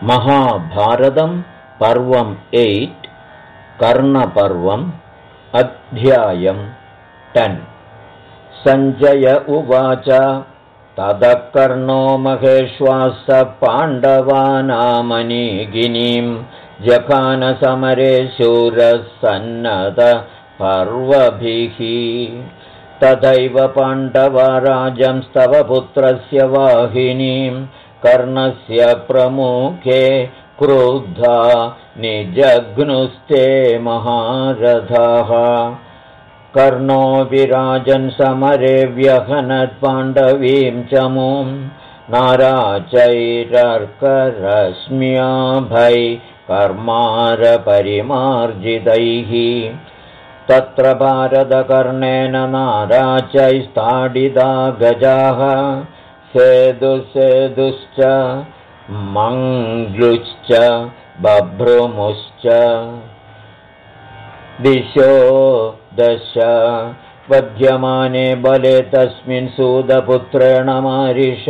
महाभारतं पर्वम् 8 कर्णपर्वम् अध्यायं 10 सञ्जय उवाच ततः कर्णो महेश्वास पाण्डवानामनीगिनीं जखानसमरे शूरः सन्नत पर्वभिः तथैव पाण्डवा राजंस्तव पुत्रस्य वाहिनीं कर्णस्य प्रमुखे क्रुद्धा निजघ्नुस्ते महारथाः कर्णो विराजन् समरे व्यहनत् पाण्डवीं चमूं नाराचैरर्करश्म्याभै कर्मारपरिमार्जितैः तत्र भारतकर्णेन नाराचैस्ताडिता गजाः सेदुश्च मङ्गलुश्च बभ्रुमुश्च दिशो दश वध्यमाने बले तस्मिन् सूतपुत्रेण मारिष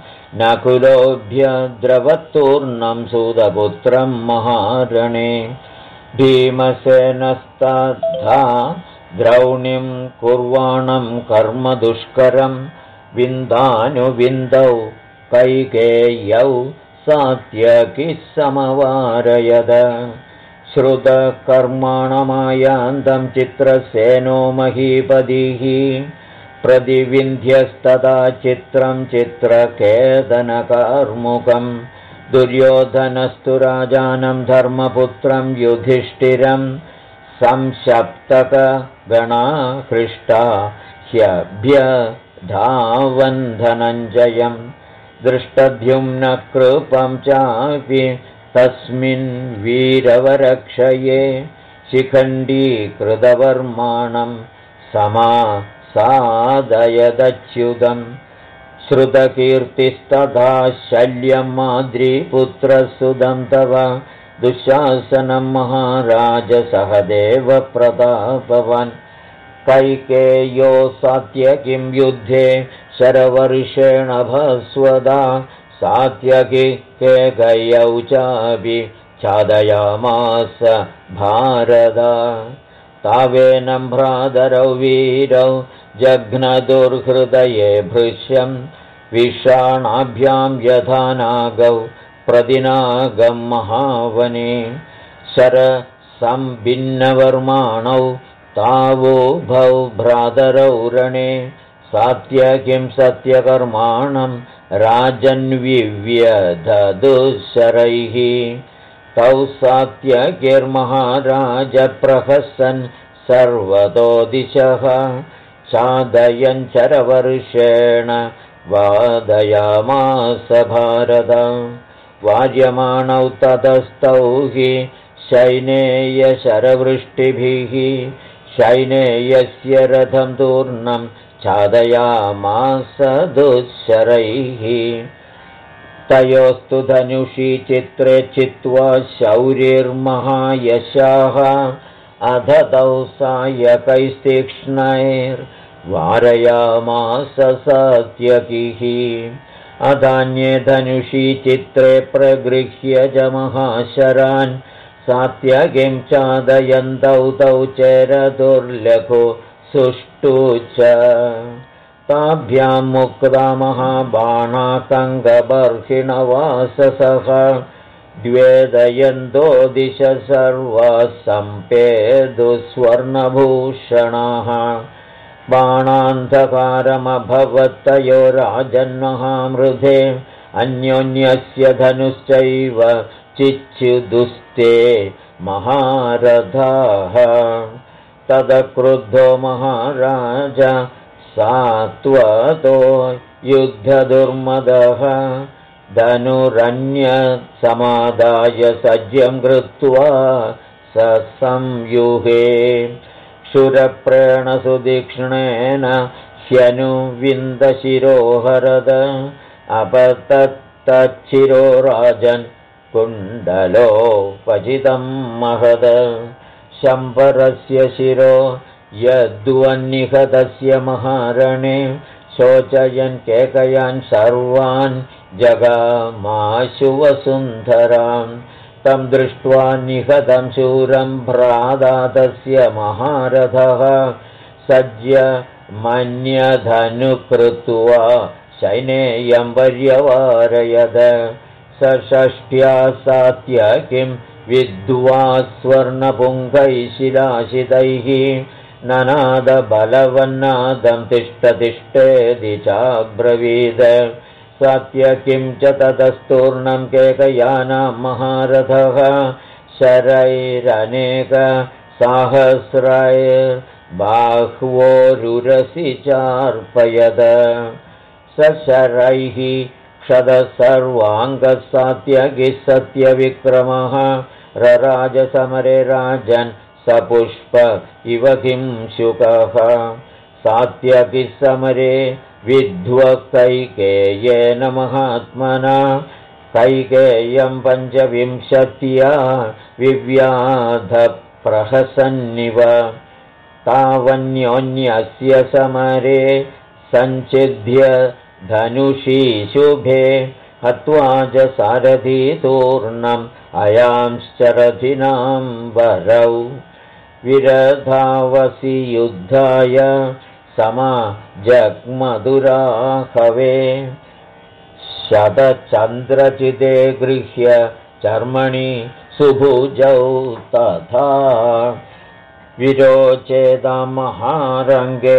नकुलोऽभ्यद्रवत्तूर्णं सूतपुत्रं महारणे भीमसेनस्तथा द्रौणीं कुर्वाणं कर्मदुष्करं विन्दानुविन्दौ कैकेय्यौ सात्यकिः समवारयद श्रुतकर्माणमायान्तं चित्रसेनो महीपतिः प्रतिविन्ध्यस्तदा चित्रं चित्रकेतनकार्मुकं दुर्योधनस्तु राजानं धर्मपुत्रं युधिष्ठिरं संशप्तकगणाहृष्टा ह्यभ्यधावन् धनञ्जयं दृष्टद्युम्नकृपं चापि तस्मिन् वीरवरक्षये शिखण्डीकृतवर्माणं समासादयदच्युतं श्रुतकीर्तिस्तथा शल्यं माद्रीपुत्रसुतं तव दुःशासनं महाराज सहदेव प्रतापवान् कैकेयो सात्यकिं युद्धे शरवर्षेण भस्वदा सात्यकी केकय्यौ चापि छादयामास भारत तावेनं भ्रातरौ वीरौ जघ्नदुर्हृदये भृश्यं विषाणाभ्यां यथा नागौ प्रतिनागं महावने शरसंभिन्नवर्माणौ तावुभौ भ्रातरौ रणे सात्यकिं सत्यकर्माणं राजन्विव्यधदुःशरैः तौ सात्यकिर्महाराज प्रहसन् सर्वतो दिशः चादयन् चरवर्षेण वादयामास भारत वार्यमाणौ ततस्तौ हि शैनेयशरवृष्टिभिः शैनेयस्य रथं तूर्णं छादयामास दुःशरैः तयोस्तु धनुषि चित्रे चित्वा शौर्यैर्महायशाः अधतौ सायकैस्तीक्ष्णैर्वारयामास सात्यकिः अधान्ये धनुषि चित्रे प्रगृह्य च महाशरान् सात्यकिं चादयन्तौ तौ चेरदुर्लभो सुष्ठु च ताभ्यां मुक्ता महाबाणाकङ्गबर्हिणवाससः द्वेदयन्तो दिश सर्वाः सम्पेदुस्वर्णभूषणाः बाणान्धकारमभवत्तयो राजन्महामृधे अन्योन्यस्य धनुश्चैव चिच्युदुस्ते महारथाः तदक्रुद्धो महाराज सात्वतो युद्धदुर्मदः धनुरन्यसमादाय सज्जं कृत्वा संयुहे क्षुरप्रेणसुदीक्ष्णेन ह्यनुविन्दशिरोहरद अपतत्तच्छिरो राजन् कुण्डलोपचितं महद शम्बरस्य शिरो यद्वन्निहतस्य महारणे शोचयन् केकयान् सर्वान् जगामाशु वसुन्धरां तं दृष्ट्वा निहतं शूरं भ्रातातस्य महारथः सज्य मन्यधनुकृत्वा शैनेयं पर्यवारयद स षष्ठ्या सात्यकिं विद्वा स्वर्णपुङ्गैः शिलाशितैः ननादबलवन्नादं तिष्ठतिष्ठेति चाब्रवीद सात्यकिं च ततस्तूर्णं केकयानां महारथः शरैरनेकसाहस्रैर्बाह्वोरुरसि चार्पयद स शरैः क्षतसर्वाङ्गः सात्यकिः सत्यविक्रमः रराजसमरे राजन् सपुष्प इव किंशुकः सात्यकिः समरे विद्ध्वा कैकेयेन महात्मना कैकेयं 25 विव्याधप्रहसन्निव तावन्योन्यस्य समरे सञ्चिद्य धनुषी शुभे हत्वा च सारथीतूर्णम् अयांश्चरथिनां वरौ विरधावसि युद्धाय समाजग्मधुराहवे शतचन्द्रचिदे गृह्य चर्मणि सुभुजौ तथा विरोचेदा महारङ्गे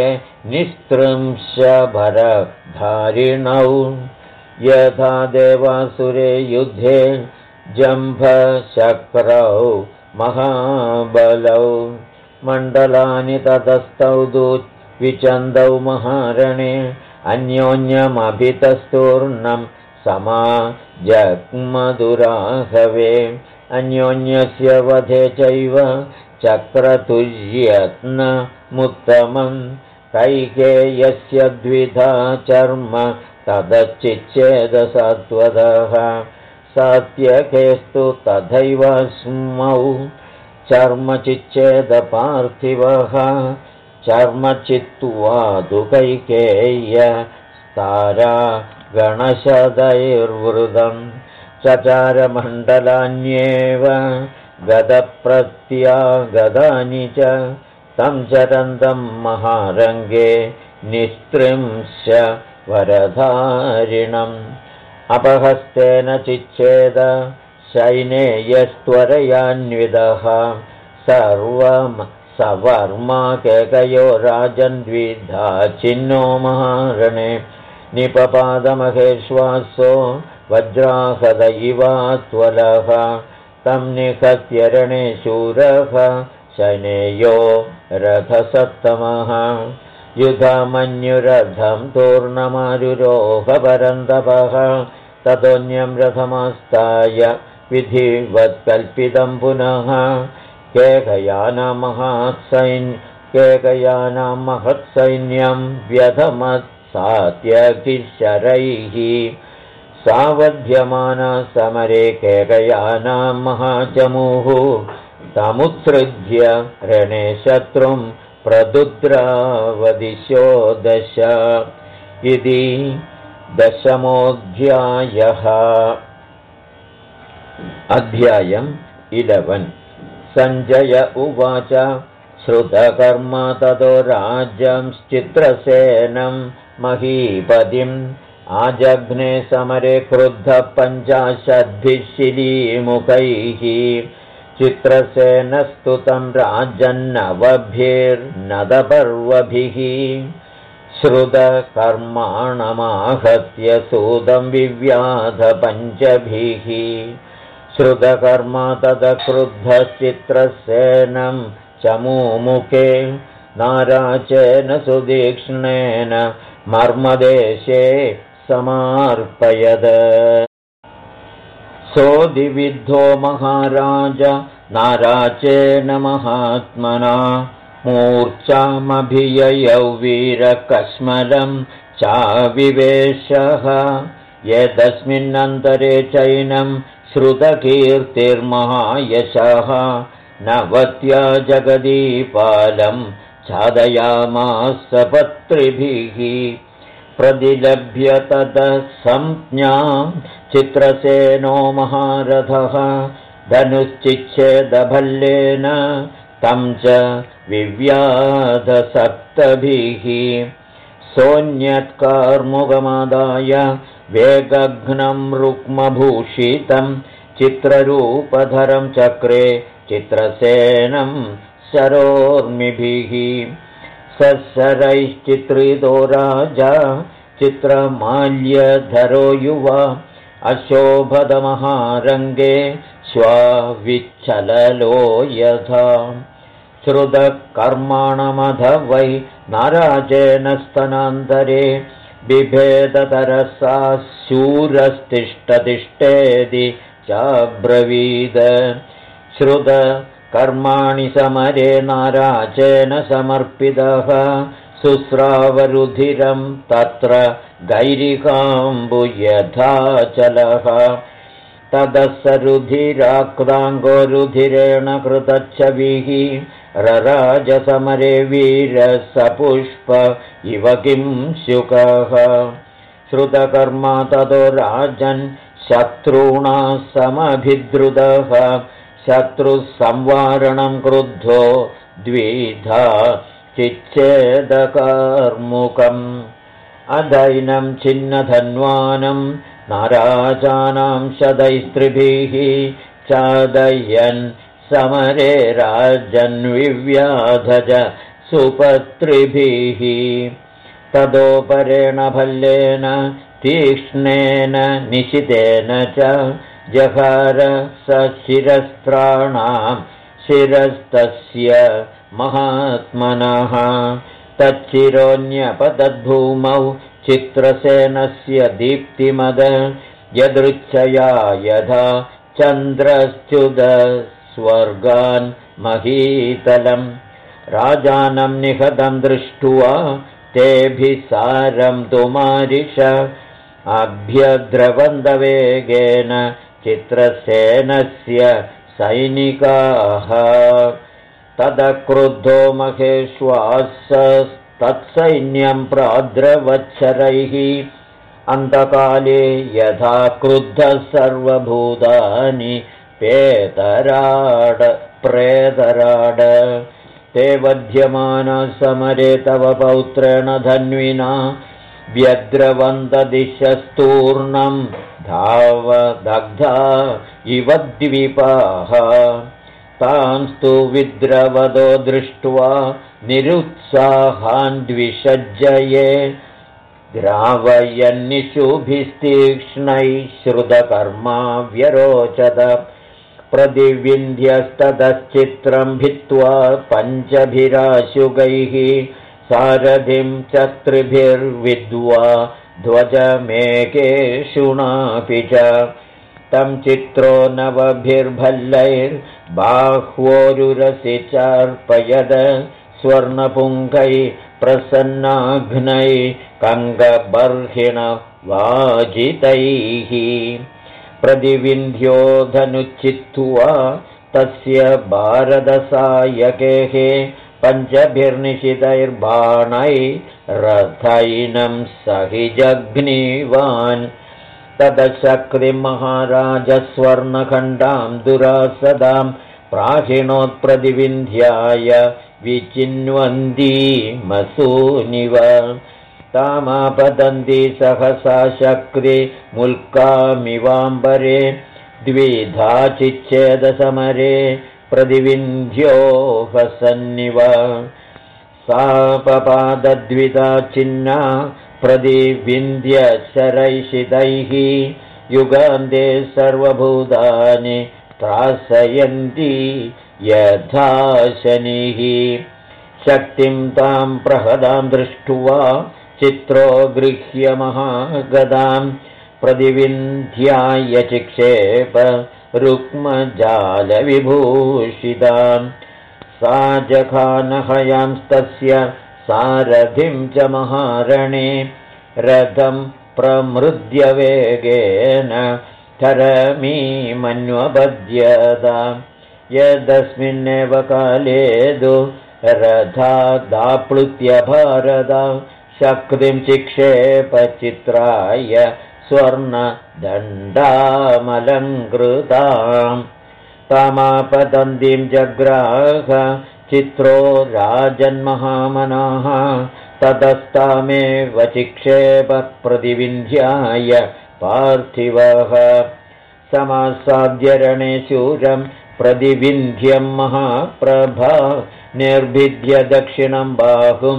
निस्त्रिंशभरधारिणौ यथा देवासुरे युद्धे जम्भशक्रौ महाबलौ मण्डलानि ततस्तौ विचन्दौ महारणे अन्योन्यमभितस्तूर्णं समाजग्मधुराहवे अन्योन्यस्य वधे चैव चक्रतुर्यत्नमुत्तमं कैकेयस्य द्विधा चर्म तदच्चिच्छेदसत्वतः सात्यकेस्तु तथैव स्मौ चर्मचिच्छेदपार्थिवः चर्मचित्वा तु कैकेय्य स्तारा गणशतैर्वृतं चचारमण्डलान्येव गदप्रत्यागदानि च तं चरन्तं महारङ्गे निस्त्रिंश वरधारिणम् अपहस्तेन चिच्छेद शैनेयस्त्वरयान्विदः सवर्मा केकयो राजन् द्विधा छिन्नो महारणे निपपादमहेश्वासो वज्राहद इवात्वलः तं निहत्य रणे शूरः शैनेयो रथसत्तमः युधमन्युरथं तूर्णमारुरोहपरन्तपः ततोऽन्यं रथमास्ताय विधिवत्कल्पितं पुनः केकयानां महत्सैन्यं व्यधमत्सात्यकिशरैः सावध्यमाना समरे केकयानां महाचमूः तमुत्सृज्य रणे शत्रुं प्रदुद्रावदिशो दश इति 10मोऽध्यायः। अध्यायम् 11। सञ्जय उवाच श्रुतकर्मा ततो राज्यंश्चित्रसेनं महीपतिम् आजघ्ने समरे क्रुद्धः 50 शिलीमुखैः चित्रसेनस्तुतं राजन्नवभिर्नदपर्वभिः श्रुतकर्माणमाहत्य सूतं विव्याध 5 श्रुतकर्मा तदक्रुद्धश्चित्रसेनं चमूमुखे नाराचेन सुदीक्ष्णेन मर्मदेशे समार्पयद सोऽधिविद्धो महाराज नाराचेन महात्मना मूर्च्छामभिययौ वीरकश्मलं चाविवेशः यदस्मिन्नन्तरे चैनं श्रुतकीर्तिर्महायशः नवत्या जगदीपालं छादयामास पत्रिभिः प्रतिलभ्य ततः संज्ञां चित्रसेनो महारथः धनुश्चिच्छेदभल्लेन तं च विव्याधसप्तभिः सोऽन्यत्कार्मुकमादाय वेगघ्नं रुक्मभूषितं चित्ररूपधरं चक्रे चित्रसेनं शरोर्मिभिः सशरैश्चित्रितो राजा चित्रमाल्यधरो युवा अशोभदमहारङ्गे श्वाविच्छललो यथा श्रुतकर्माणमध वै नाराजेन स्तनान्तरे बिभेदतरसा शूरस्तिष्ठतिष्ठेति चाब्रवीद श्रुतकर्माणि समरे नाराजेन समर्पितः शुस्रावरुधिरं तत्र गैरिकाम्बुयथाचलः ततः स रुधिराक्ताङ्गो रुधिरेण कृतच्छविः रराजसमरे वीरसपुष्प इव किं शुकः श्रुतकर्मा ततो राजन् शत्रूणा समभिद्रुतः शत्रुसंवारणं क्रुद्धो द्विधा चिच्छेदकर्मुकम् अदैनं छिन्नधन्वानं नाराजानां शतैस्त्रिभिः चादयन् समरे राजन्विव्याधज सुपत्रिभिः तदोपरेण भल्लेन तीक्ष्णेन निशितेन च जहार स शिरस्त्राणां शिरस्तस्य महात्मनः तच्चिरोऽन्यपतद्भूमौ चित्रसेनस्य दीप्तिमद यदृच्छया यथा चन्द्रश्च्युतस्वर्गान् महीतलम् राजानं निहतं दृष्ट्वा तेभिसारं तुमारिष अभ्यद्रवन्दवेगेन चित्रसेनस्य सैनिकाः तदक्रुद्धो महेश्वासस्तत्सैन्यं प्राद्रवच्छरैः अन्तकाले यथा क्रुद्धः सर्वभूतानि प्रेतराड ते वध्यमाना समरे तव पौत्रेण धन्विना व्यद्रवन्तदिशस्तूर्णं धावदग्धा इव द्वीपाः तांस्तु विद्रवदो दृष्ट्वा निरुत्साहान् द्विषज्जये द्रावयन्निशुभिस्तीक्ष्णैः श्रुतकर्मा व्यरोचत प्रतिविन्ध्यस्ततश्चित्रं भित्त्वा पञ्चभिराशुगैः सारथिं चत्रिभिर्विद्वा ध्वजमेकेषुणापि च तं चित्रो नवभिर्भल्लैर्बाह्वोरुरसि चार्पयद स्वर्णपुङ्गै प्रसन्नाघ्नै कङ्गबर्हिणवाजितैः प्रतिविन्ध्यो धनुच्चित्वा तस्य भारतसायकेः पञ्चभिर्निशितैर्बाणैरथैनं सहिजग्नीवान् तदशक्तिमहाराजस्वर्णखण्डां दुरासदां प्राहिणोत्प्रतिविन्ध्याय विचिन्वन्तीमसूनिव तामापतन्ति सहसा शक्तिमुल्कामिवाम्बरे द्विधा चिच्छेदसमरे प्रतिविन्ध्यो हसन्निव सापपादद्विधा छिन्ना प्रतिविन्ध्यशरैषितैः युगान्ते सर्वभूतानि त्रासयन्ति यथा शनिः शक्तिं तां प्रहदां दृष्ट्वा चित्रो गृह्य महागदां प्रतिविन्ध्याय चिक्षेप रुक्मजालविभूषितां सा जखानहयांस्तस्य सारथिं च महारणे रथं प्रमृद्य वेगेन धरमीमन्वपद्यत यदस्मिन्नेव काले रथादाप्लुत्य भारत शक्तिं चिक्षेपचित्राय स्वर्णदण्डामलङ्कृताम् तामापदन्तीं जग्राह चित्रो राजन्महामनाः ततस्तामेव चिक्षेप प्रतिविन्ध्याय पार्थिवः समासाद्यरणे शूरं प्रतिविन्ध्यं महाप्रभा निर्भिद्य दक्षिणं बाहुं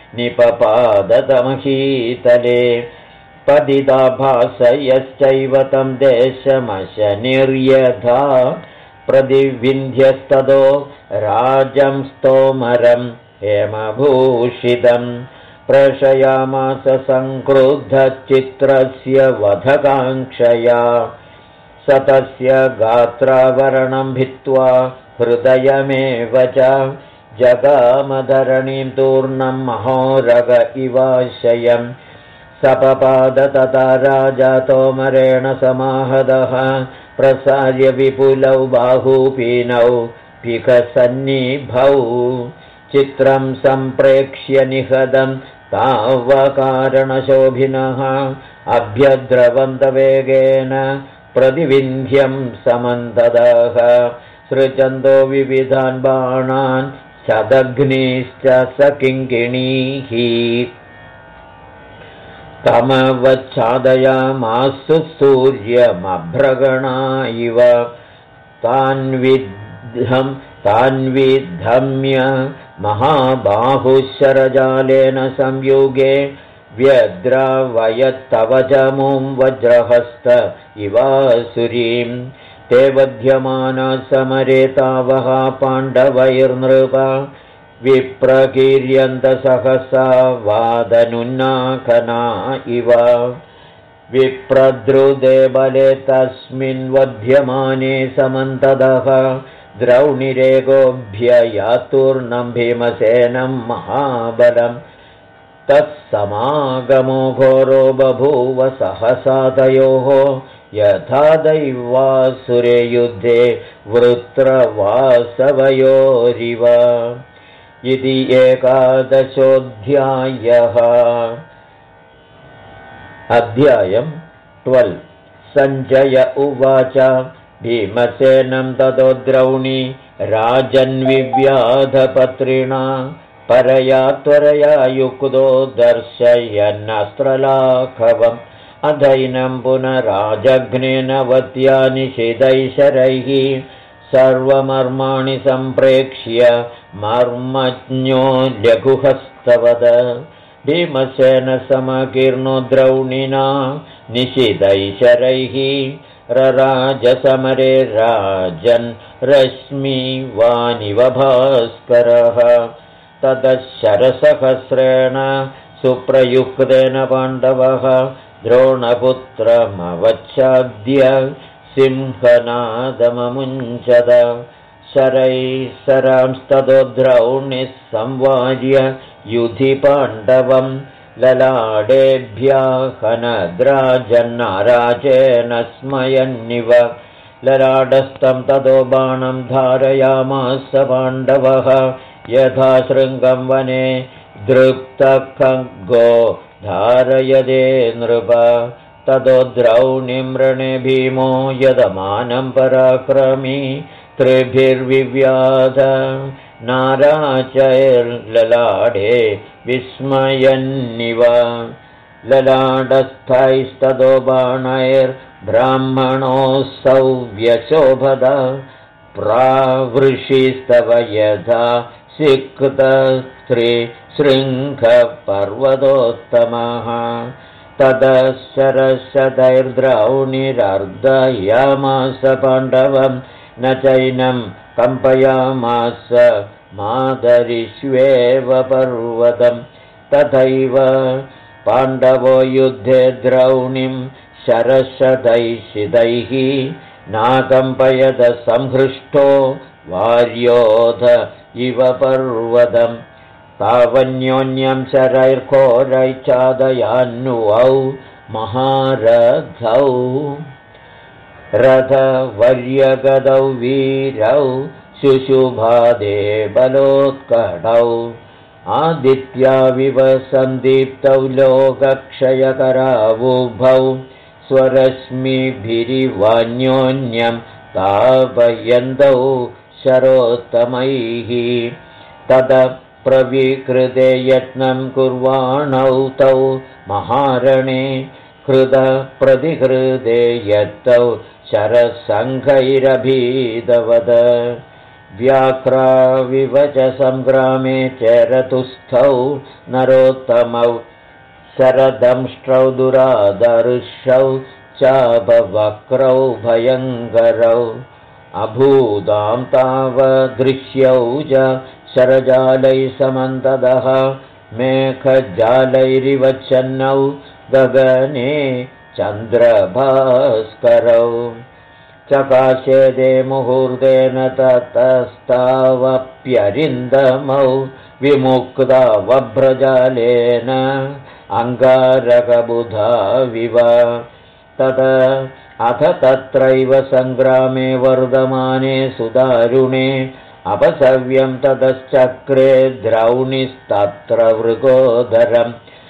निपपादतमहीतले पतिता भासयश्चैव तं देशमशनिर्यथा प्रतिविन्ध्यस्ततो राजं स्तोमरं हेमभूषितं प्रशयामास संक्रुद्धचित्रस्य वधकाङ्क्षया स तस्य गात्रावरणं भित्त्वा हृदयमेव च जगामधरणीं तूर्णं महोरग इवाशयम् सपपाद तथा राजा तोमरेण समाहदः प्रसार्य विपुलौ बाहूपीनौ पिकसन्निभौ चित्रं सम्प्रेक्ष्य निहदं तावकारणशोभिनः अभ्यद्रवन्तवेगेन प्रतिविन्ध्यं समन्तदः सृजन्तो विविधान् बाणान् शतघ्नीश्च सकिङ्किणीः तमवच्छादयामासु सूर्यमभ्रगणा इव तान्विद्धम्य महाबाहुशरजालेन संयुगे व्यद्रावयत्तव चमुं वज्रहस्त इवासुरीं ते वध्यमाना समरे तावः पाण्डवैर्नृप विप्रकीर्यन्तसहसा वादनुन्नाखना इव विप्रद्रुदे बले तस्मिन् वध्यमाने समन्तदः द्रौणिरेगोऽभ्ययातूर्णं भीमसेनं महाबलम् तत्समागमो घोरो बभूव सहसा तयोः यथा दैवासुरे युद्धे वृत्रवासवयोरिव इति 11 अध्यायम् 12 सञ्जय उवाच भीमसेनं ततो द्रौणी राजन्विव्याधपत्रिणा परया त्वरया युक्तो दर्शयन्नस्त्रलाघवम् अधैनं पुनराजघ्नेन वत्या निषिदैशरैः सर्वमर्माणि सम्प्रेक्ष्य मर्मज्ञो लघुहस्तवद भीमसेन समकीर्णो द्रौणिना निषिदैशरैः रराजसमरे राजन् रश्मिवानिव भास्करः ततः सुप्रयुक्तेन पाण्डवः द्रोणपुत्रमवच्छाद्य सिंहनादममुञ्चद शरैः सरांस्ततो द्रौणिः संवार्य युधि पाण्डवं ललाडेभ्यहनद्राजन्नाराजेन स्मयन्निव ललाडस्थं ततो बाणं धारयामास पाण्डवः यथा शृङ्गं वने दृप्तखड्गो धारयदे नृप ततो द्रौणिं रणे भीमो यदमानं पराक्रमी त्रिभिर्विव्याध नाराचैर्ललाडे विस्मयन्निव ललाडस्थैस्ततो बाणैर्ब्राह्मणोऽसौ व्यशोभद प्रावृषिस्तव यथा सिक्तस्त्रीशृङ्खपर्वतोत्तमः ततः शरशतैर्द्रौणिरर्धयामास पाण्डवं न चैनं कम्पयामास मादरिष्वेव पर्वतं तथैव पाण्डवो युद्धे द्रौणिं शरशतैः नाकम्पयद संहृष्टो वार्योध इव पर्वतं तावन्योन्यं शरैर्घोरैश्चादयान्नुवौ महारथौ रथवर्यगदौ वीरौ शुशुभादे बलोत्कटौ आदित्याविव सन्दीप्तौ लोकक्षयकरावुभौ स्वरश्मिभिरिवान्योन्यं तापयन्तौ शरोत्तमैः तद प्रविकृते यत्नं कुर्वाणौ तौ महारणे हृदप्रतिहृदे यत्तौ शरसङ्घैरभीदवद व्याघ्राविव च सङ्ग्रामे चरतुस्थौ नरोत्तमौ शरदंष्ट्रौ दुरादर्शौ चापवक्रौ भयङ्करौ अभूतां तावदृश्यौ च शरजालैः समन्ततः मेघजालैरिवच्छन्नौ गगने चन्द्रभास्करौ चकाशेदे मुहूर्तेन ततस्तावप्यरिन्दमौ विमुक्तावभ्रजालेन अङ्गारकबुधाविव तत अथ तत्रैव सङ्ग्रामे वर्धमाने सुदारुणे अपसव्यं ततश्चक्रे द्रौणिस्तत्र वृकोदरम्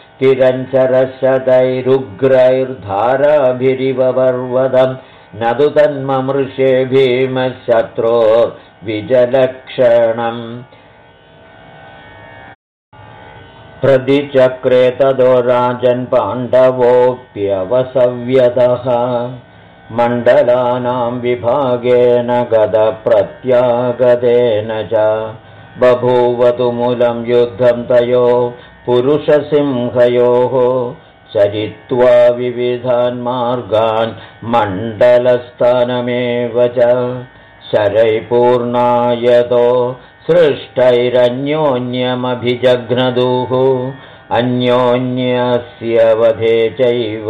तिरञ्चरशतैरुग्रैर्धाराभिरिव पर्वतं न तु तन्ममृषे भीमशत्रोर्विजलक्षणम् प्रतिचक्रे ततो राजन् पाण्डवोऽप्यवसव्यतः मण्डलानां विभागेन गदप्रत्यागतेन च बभूवतु मूलं युद्धं तयोः पुरुषसिंहयोः चरित्वा विविधान् मार्गान् मण्डलस्थानमेव च शरैपूर्णायतो सृष्टैरन्योन्यमभिजघ्नदुः अन्योन्यस्य वधे चैव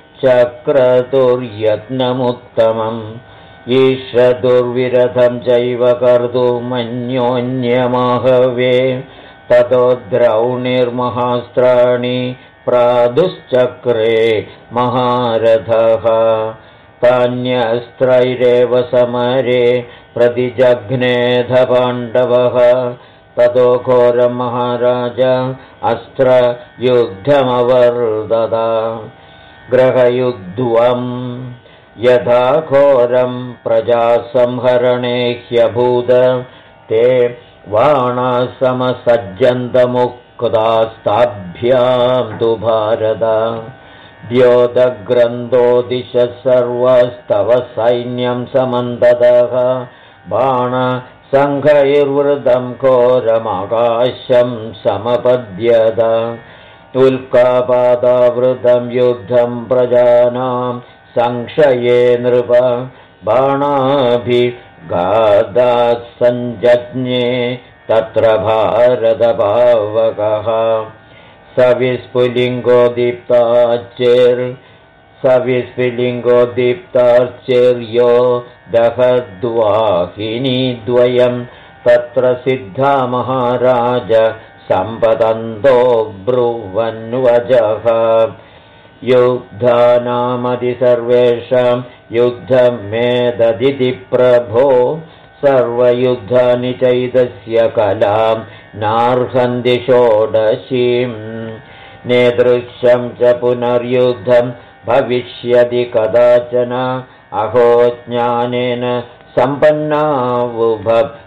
चक्रतुर्यत्नमुत्तमम् ईश्वदुर्विरथं चैव कर्तुमन्योन्यमाहवे ततो द्रौणिर्महास्त्राणि प्रादुश्चक्रे महारथः तान्यस्त्रैरेव समरे प्रतिजघ्नेध पाण्डवः ततो घोरं महाराज अस्त्रयुद्धमवर्दत ग्रहयुध्वं यथा घोरं प्रजासंहरणे ह्यभूत ते बाणासमसज्जन्तमुक्तास्ताभ्यां तु भारत द्योतग्रन्थो दिशः सर्वस्तव सैन्यं समन्ततः बाणसङ्घैर्वृतं घोरमाकाशं समपद्यत उल्कापादावृतं युद्धं प्रजानां संक्षये नृप बाणाभिघातात् सञ्जज्ञे तत्र भारतपावकः सविस्फुलिङ्गोदीप्तार्चिर्यो दहद्वाहिनीद्वयं तत्र सिद्धा महाराज सम्पतन्तो ब्रुवन्वजः युद्धानामधिसर्वेषां युद्धं मेददिति प्रभो सर्वयुद्धानि चैतस्य कलां नार्हन्ति षोडशीम् नेदृश्यं च पुनर्युद्धं भविष्यति कदाचन अहो ज्ञानेन सम्पन्नावुभ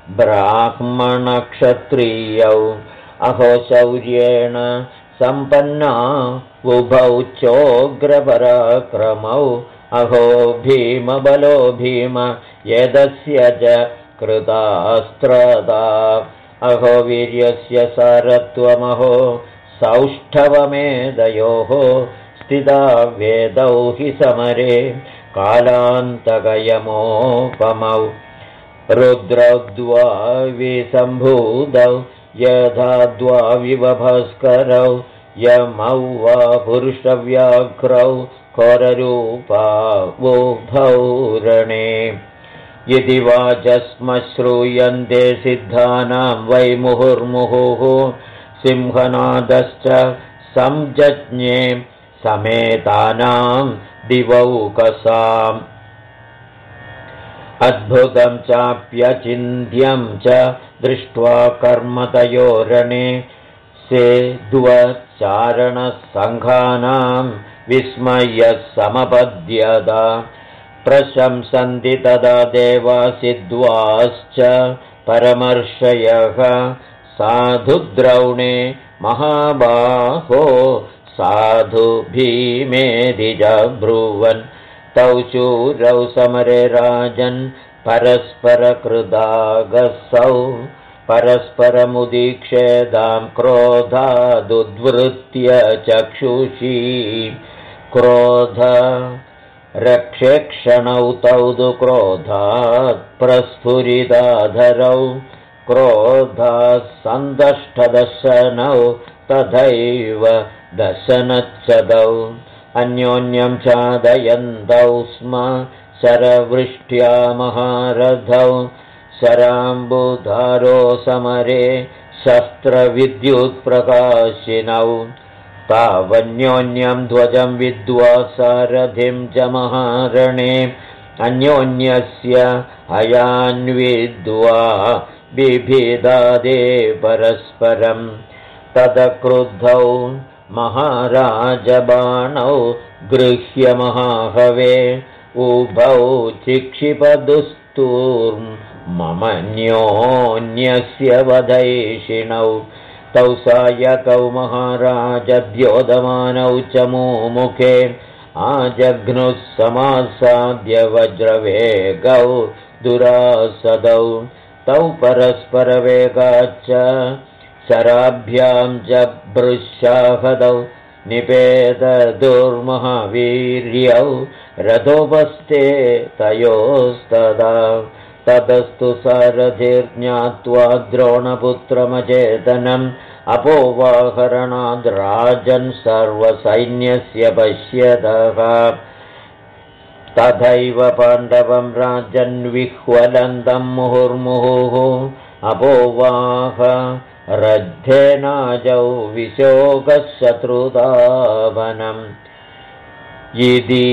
ब्राह्मणक्षत्रियौ अहो शौर्येण सम्पन्ना उभौ चोग्रपराक्रमौ अहो भीमबलो भीम यदस्य च कृतास्त्रता अहो वीर्यस्य सारत्वमहो सौष्ठवमेधयोः स्थिता वेदौ हि समरे कालान्तकयमोपमौ रुद्रद्वाविसम्भूतौ यथा द्वाविवभास्करौ यमौ वा पुरुषव्याघ्रौ घोररूपा वोभौ रणे यदि वाचस्मश्रूयन्ते सिद्धानां वै मुहुर्मुहुः सिंहनादश्च संजज्ञे समेतानां दिवौकसाम् अद्भुतं चाप्यचिन्त्यं च दृष्ट्वा कर्मतयो रणे सेद्वच्चारणसङ्घानां विस्मयः समपद्यत प्रशंसन्ति तदा देवासिद्वाश्च परमर्षयः साधु द्रौणे महाबाहो साधु भीमेधि च ब्रुवन् तौ शूरौ समरे राजन् परस्परकृदागसौ परस्परमुदीक्षेदां क्रोधादुद्वृत्य चक्षुषी क्रोध रक्षेक्षणौ तौ दु क्रोधात् प्रस्फुरिताधरौ क्रोधात् सन्दष्टदशनौ तथैव दशनच्छदौ अन्योन्यं चादयन्तौ स्म शरवृष्ट्या महारथौ शराम्बुधारो समरे शस्त्रविद्युत्प्रकाशिनौ तावन्योन्यं ध्वजं विद्वा सारथिं च महारणे अन्योन्यस्य हयान्विद्वा बिभिदादे परस्परं तदक्रुद्धौ महाराजबाणौ गृह्य महाहवे उभौ चिक्षिपदुस्तूर्ममन्योन्यस्य वधैषिणौ तौ सायकौ महाराजद्योतमानौ च मुमुखे आजघ्नुः समासाद्य वज्रवेगौ दुरासदौ तौ परस्परवेगाच्च शराभ्यां च भृशाहदौ निपेतदुर्महावीर्यौ रथोपस्थे तयोस्तदा ततस्तु सारथिर्ज्ञात्वा द्रोणपुत्रमचेतनम् अपोवाहरणाद् राजन् सर्वसैन्यस्य पश्यतः तथैव पाण्डवं राजन्विह्वलन्तं मुहुर्मुहुः अपोवाह रद्धेनाजौ विशोकशत्रुतावनम् इति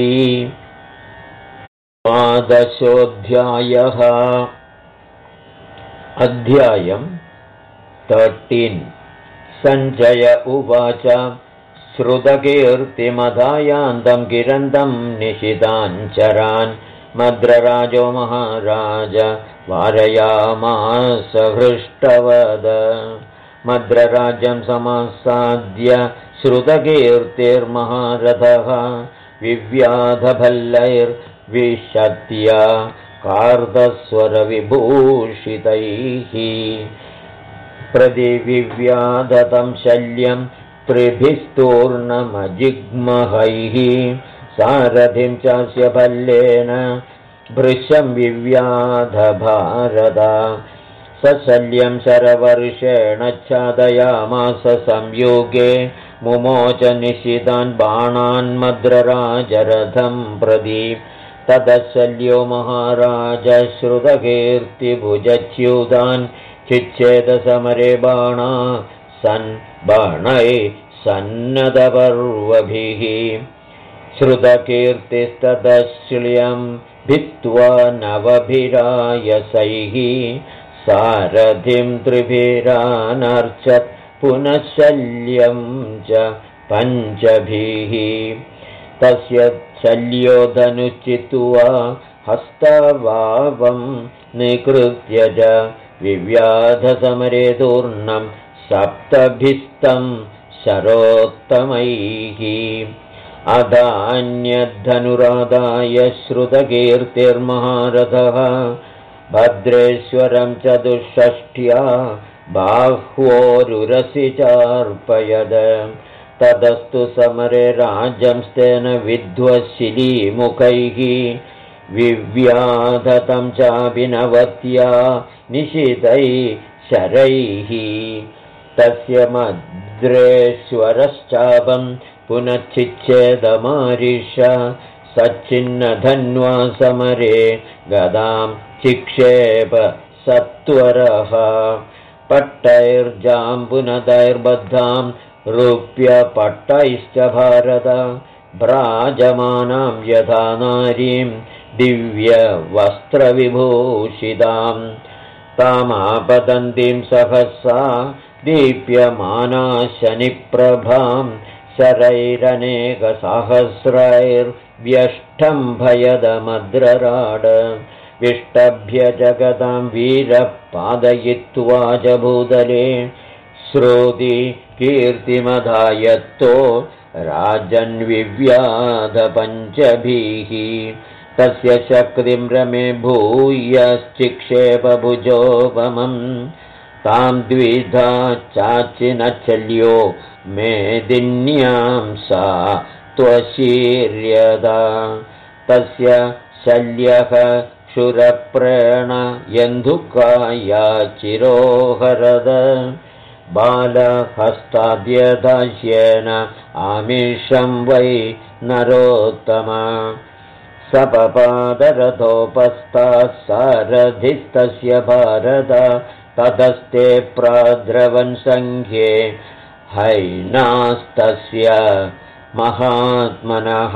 द्वादशोऽध्यायः। अध्यायं 13। सञ्जय उवाच श्रुतकीर्तिमदायान्तं गिरन्तं निशिताञ्चरान् मद्रराजो महाराज वारयामास हृष्टवद मद्रराज्यं समासाद्य श्रुतकीर्तिर्महारथः विव्याधभल्लैर्विशत्य कार्दस्वरविभूषितैः प्रतिविव्याधतं शल्यं त्रिभिस्तूर्णमजिग्महैः सारथिं चास्य भल्लेन भृशं विव्याधभारत सशल्यं शरवर्षेण छादयामास संयुगे मुमोच निशितान् बाणान् मद्रराजरथं प्रति तदशल्यो महाराज श्रुतकीर्तिभुजच्युतान् चिच्छेदसमरे बाणा सन् बाणैः सन्नदपर्वभिः श्रुतकीर्तिस्तदश्ल्यं भित्त्वा नवभिरायसैः सारथिं त्रिभिरानर्चत् पुनः शल्यं च पञ्चभिः तस्य शल्यो धनुश्चित्वा हस्तवावं निकृत्य च विव्याधसमरे तूर्णं सप्तभिस्तं शरोत्तमैः अधान्यद्धनुरादाय श्रुतकीर्तिर्महारथः भद्रेश्वरं चतुष्षष्ट्या बाह्वोरुरसि चार्पयद ततस्तु समरे राज्यंस्तेन विध्वशिलीमुखैः विव्याधतं चाभिनवत्या निशितैः शरैः तस्य मद्रेश्वरश्चापं पुनश्चिच्छेदमारिष सच्चिन्नधन्वा समरे गदां चिक्षेप सत्वरः पट्टैर्जाम्बुनदैर्बद्धां रूप्यपट्टैश्च भारत भ्राजमानां यथा नारीं दिव्यवस्त्रविभूषितां तामापतन्तीं सहसा दीप्यमानाशनिप्रभां शरैरनेकसहस्रैर्व्यष्टम्भयदमद्रराड विष्टभ्य जगदां वीरः पादयित्वा च भूतले श्रुति कीर्तिमधायत्तो राजन्विव्याधपञ्चभिः तस्य शक्तिं रमे भूयश्चिक्षेपभुजोपमम् तां द्विधा चाचिनचल्यो मेदिन्यां सा त्वशीर्यदा तस्य शल्यः क्षुरप्रेणयन्धुकाया चिरोहरद बालहस्ताद्यदास्येन आमिषं वै नरोत्तमा सपपादरथोपस्ताः सारथिस्तस्य भारत ततस्ते प्राद्रवन् सङ्ख्ये हैनास्तस्य महात्मनः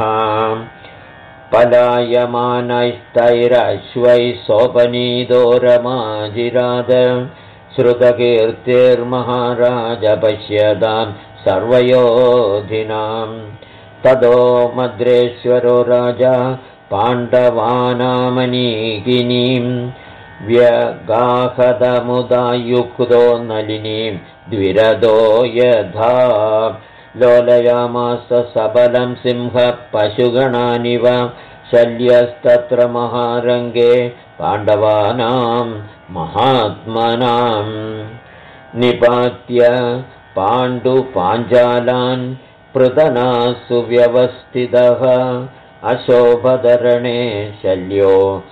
पलायमानैस्तैरश्वैः सोपनीतो रमाजिराद श्रुतकीर्तिर्महाराज पश्यतां सर्वयोधिनां ततो मद्रेश्वरो राजा पाण्डवानामनीकिनीं व्यगाहदमुदायुक्तो नलिनीं द्विरदो यथा लोलयामास सबलं सिंहः पशुगणानिव शल्यस्तत्र महारङ्गे पाण्डवानां महात्मनां निपात्य पाण्डुपाञ्चालान् पृतनासु व्यवस्थितः अशोभधरणे शल्यो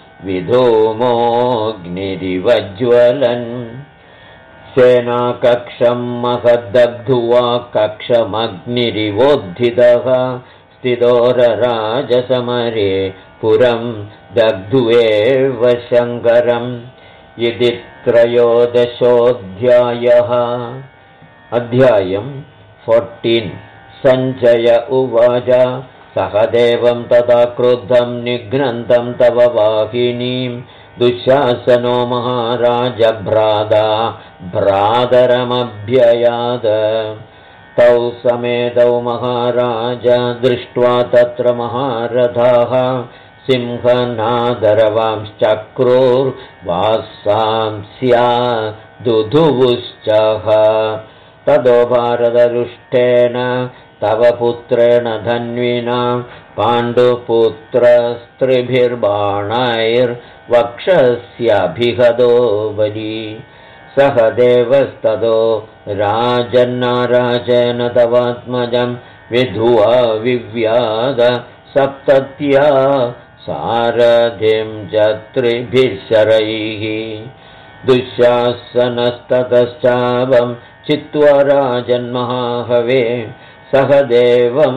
विधूमोऽग्निरिवज्वलन् सेनाकक्षं महद्दग्ध्वा कक्षमग्निरिवोद्धितः स्थितोरराजसमरे पुरं दग्ध्वेव शङ्करम् इति 13 अध्यायम् 14 सञ्जय उवाच सहदेवं तथा क्रुद्धं निघ्नन्तं तव वाहिनीं दुःशासनो महाराजभ्राता भ्रातरमभ्ययाद तौ समेतौ महाराज दृष्ट्वा तत्र महारथाः सिंहनादरवांश्चक्रुर्वासांस्या दुधुवुश्चः ततो भारतरुष्टेन तव पुत्रेण धन्विना पाण्डुपुत्रस्त्रिभिर्बाणैर्वक्षस्याभिहतो बली सहदेवस्ततो राजन्नाराजेन तवात्मजं विधुवा विव्याद सप्तत्या सारथिं च 3 शरैः दुःशासनस्ततश्चापं चित्वा राजन्महाहवे सहदेवं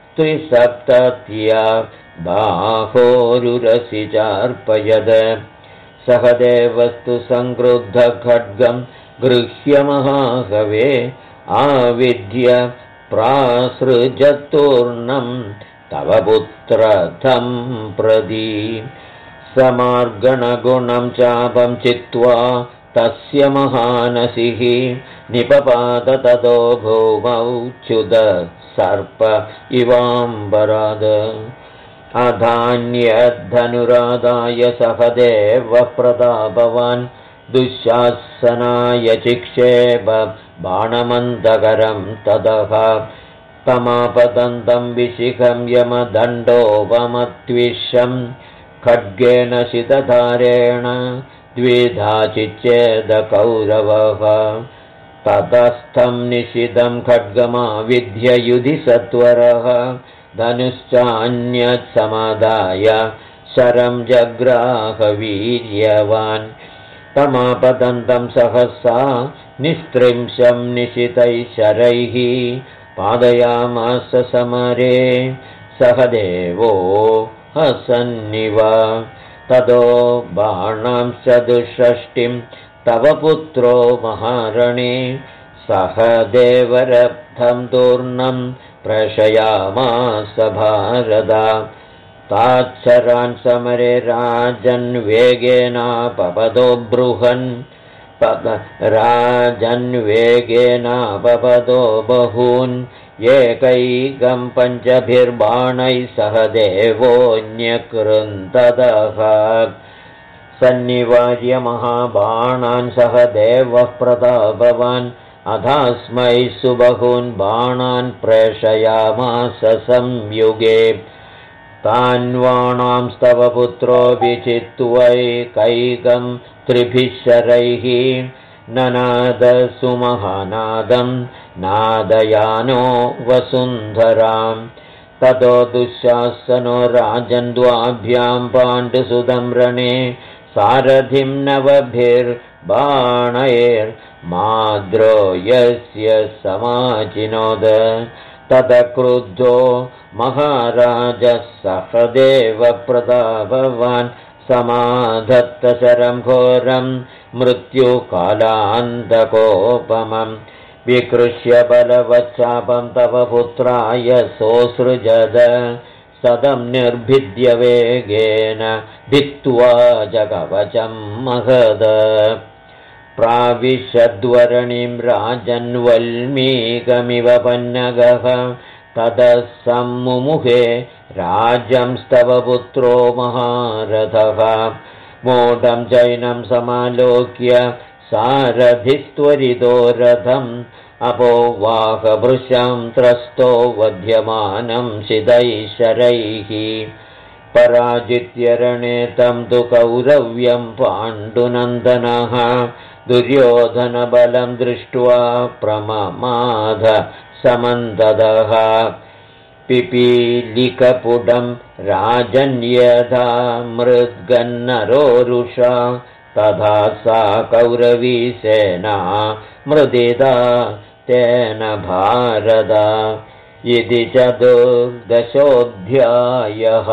3 बाहोरुरसि चार्पयद सहदेवस्तु संक्रुद्धखड्गं गृह्य महाहवे आविद्य प्रासृजतूर्णं तव पुत्रथं प्रति समार्गणगुणं चापं चित्वा तस्य महानसिः निपपात ततो भूमौ च्युत सर्प इवाम्बराद अधान्यद्धनुराधाय सहदेवः प्रतापवान् दुःशासनाय चिक्षेप बाणमन्तकरं ततः तमापतन्तं विशिखं यमदण्डोपमत्विषं खड्गेन शितधारेण द्विधा चिच्छेदकौरवः ततस्थं निशितं खड्गमाविध्य युधि सत्वरः धनुश्चान्यत् समादाय शरं जग्राहवीर्यवान् तमापतन्तं सहसा निस्त्रिंशं निशितैः शरैः पादयामास समरे सहदेवो हसन्निव ततो बाणांश्च 260 तव पुत्रो महारणे सहदेवरब्धं तूर्णं प्रशयामास भारत ताच्छरान् समरे राजन् वेगेनापपदो बृहन् राजन्वेगेनापपदो बहून् एकैकं पञ्चभिर्बाणैः सह देवोऽन्यकृन्तदः सन्निवार्य महाबाणान् सह देवः प्रतापवान् अधास्मै सुबहून् बाणान् प्रेषयामास संयुगे तान्वाणांस्तव पुत्रो विचित्वैकैकं त्रिभिः शरैः ननाद सुमहानादं नादयानो वसुन्धरां ततो दुःशासनो राजन् द्वाभ्यां पाण्डुसुतं रणे सारथिं नवभिर्बाणैर्माद्रो यस्य समाचिनोद ततक्रुद्धो महाराजः सहदेव प्रतापवान् समाधत्तशरं घोरं मृत्युकालान्तकोपमं विकृष्य बलवच्चापं तव पुत्राय सोऽसृजद सदं निर्भिद्य वेगेन भित्त्वा जगवचं महद प्राविशद्वरणीं राजन्वल्मीकमिव पन्नगः ततः सम्मुमुहे राजंस्तव पुत्रो महारथः मोढं चैनं समालोक्य सारथिस्त्वरितो रथम् अपोवाहभृशं त्रस्तो वध्यमानं शिदैः शरैः पराजित्य रणे तं तु कौरव्यं पाण्डुनन्दनः दुर्योधनबलं दृष्ट्वा प्रममाद समन्ददः पिपीलिकपुडं राजन्यथा मृद्गन्नरोरुषा तथा सा कौरवी सेना मृदिता तेन भारत इति चतुर्दशोऽध्यायः।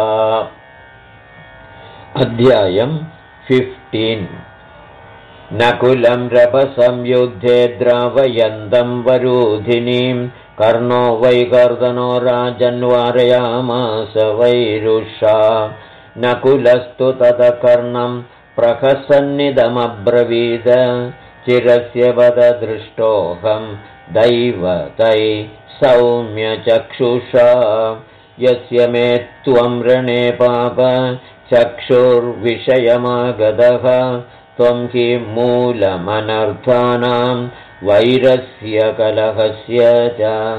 अध्यायं 15 नकुलं रभसंयुद्धे द्रावयन्तं वरूधिनीं कर्णो वैकर्दनो राजन्वारयामास वैरुषा नकुलस्तु ततः कर्णं प्रहसन्निदमब्रवीद चिरस्य वद दृष्टोऽहं दैवतै सौम्यचक्षुषा यस्य मे त्वं रणे पाप चक्षुर्विषयमागतः त्वं हि मूलमनर्थानां वैरस्य कलहस्य च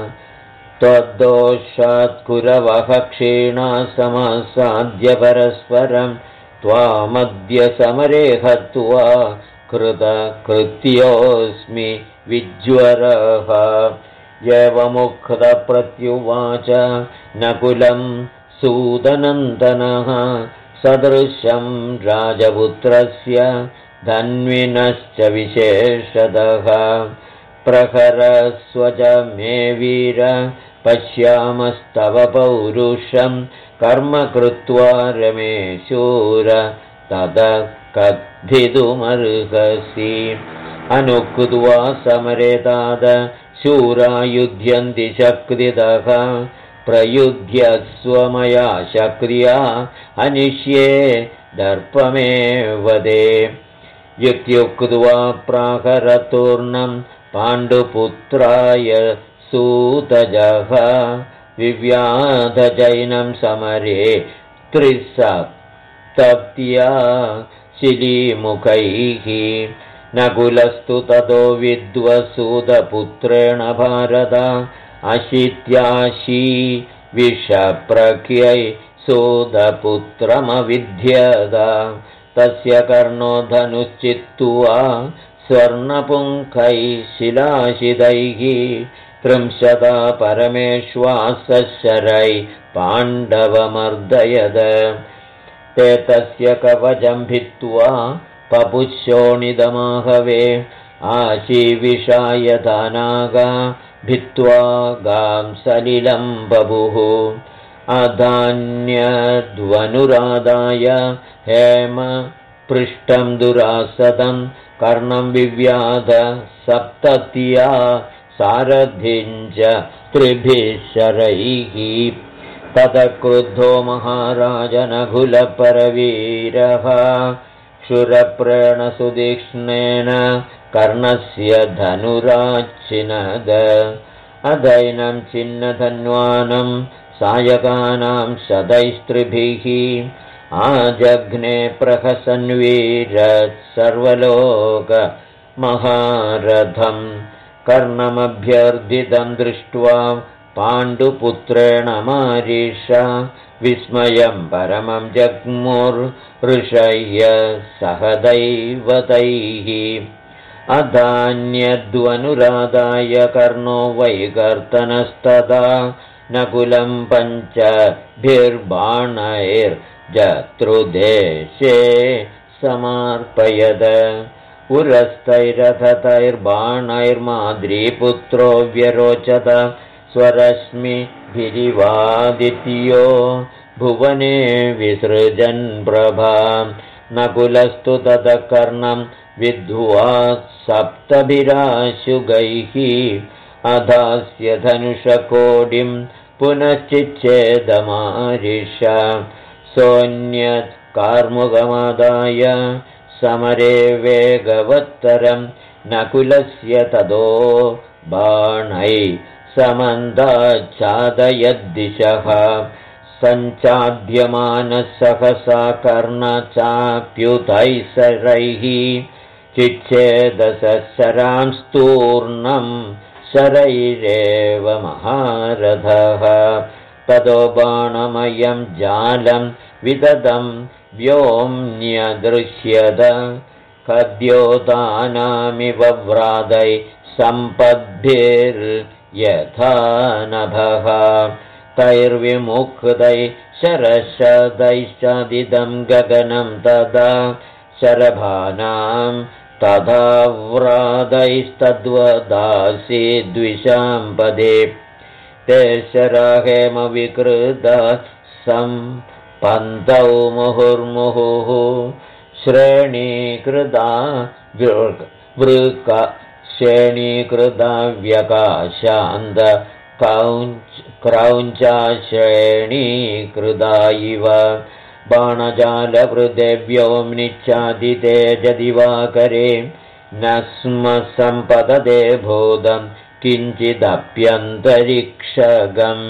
त्वद्दोषात्कुरवः क्षीणा समासाद्य परस्परं त्वामद्य समरे हत्वा कृतकृत्योऽस्मि विज्वरः एवमुक्तप्रत्युवाच नकुलं सूदनन्दनः सदृशं राजपुत्रस्य धन्विनश्च विशेषतः प्रहरस्वच मे वीर पश्यामस्तव पौरुषं कर्म कृत्वा रमे शूर ततः कथितुमर्हसि अनुक्त्वा समरे तात शूरा युध्यन्ति शक्तितः प्रयुध्यस्व मया शक्रिया अनिष्ये दर्पमेव ते इत्युक्त्वा प्राहरतूर्णं पाण्डुपुत्राय सूतजः विव्याधजैनं समरे त्रिसप्तत्या शिलीमुखैः नकुलस्तु ततो विद्वसूतपुत्रेण भारत अशीत्याशी विषप्रख्यै सूतपुत्रमविध्यद तस्य कर्णो धनुश्चित्त्वा स्वर्णपुङ्खैः शिलाशिदैः 30 परमेश्वासशरैः पाण्डवमर्दयद ते तस्य कवचं भित्त्वा पपुशोणिदमाहवे आशीविषाय दानागा भित्त्वा गां सलिलं बभुः अधान्यध्वनुरादाय हेम पृष्ठं दुरासदं कर्णं विव्याध सप्तत्या सारथिञ्च 3 शरैः ततः क्रुद्धो महाराज नकुलपरवीरः क्षुरप्रेणसुतीक्ष्णेन कर्णस्य धनुराच्छिनद अदैनं छिन्नधन्वानं सायकानां शतैस्त्रिभिः आजघ्ने प्रहसन्वीरः सर्वलोकमहारथं कर्णमभ्यर्थितं दृष्ट्वा पाण्डुपुत्रेण मारीषा विस्मयं परमं जग्मुर्ऋषय्य सह दैवतैः अधान्यद्वनुराधाय कर्णो वैकर्तनस्तदा नकुलं पञ्चभिर्बाणैर्जत्रुदेशे समार्पयद उरस्तैरथतैर्बाणैर्माद्रीपुत्रो व्यरोचत स्वरश्मिभिरिवादित्यो भुवने विसृजन् प्रभां नकुलस्तु ततः कर्णं विद्ध्वा सप्तभिराशुगैः अधास्य धनुषकोटिं पुनश्चिच्छेदमारिष सोऽन्यत् कार्मुकमादाय समरे वेगवत्तरं नकुलस्य ततो बाणै समन्ताच्छादयद्दिशः सञ्चाद्यमानः सहसा कर्णचाप्युतैः चिच्छेदशरांस्तूर्णं शरैरेव महारथः ततो बाणमयं जालं विददं व्योम्न्यदृश्यत खद्योतानामिव व्रादै सम्पद्भिर्यथा नभः तैर्विमुक्तै शरशदैश्चादिदं गगनं तदा शरभानां तथा व्रादैस्तद्वदासि द्विषां पदे ते शराहेमविकृता सम्पन्तौ मुहुर्मुहुः श्रेणीकृता श्रेणीकृता व्यकाशान्त क्रौञ्चाश्रेणीकृता इव बाणजालवृदे व्योम्निच्छादितेजदिवाकरे न स्म सम्पदते भूतं किञ्चिदप्यन्तरिक्षगम्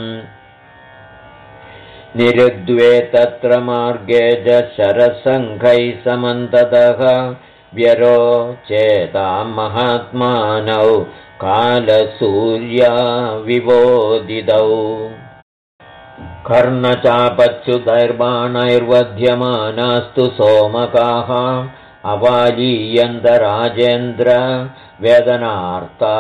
निरुद्वे तत्र मार्गे च शरसङ्घैः समन्ततः व्यरोचेतां महात्मानौ कालसूर्या विबोधितौ कर्णचापच्युतैर्बाणैर्वध्यमानास्तु सोमकाः अवालीयन्तराजेन्द्र वेदनार्ता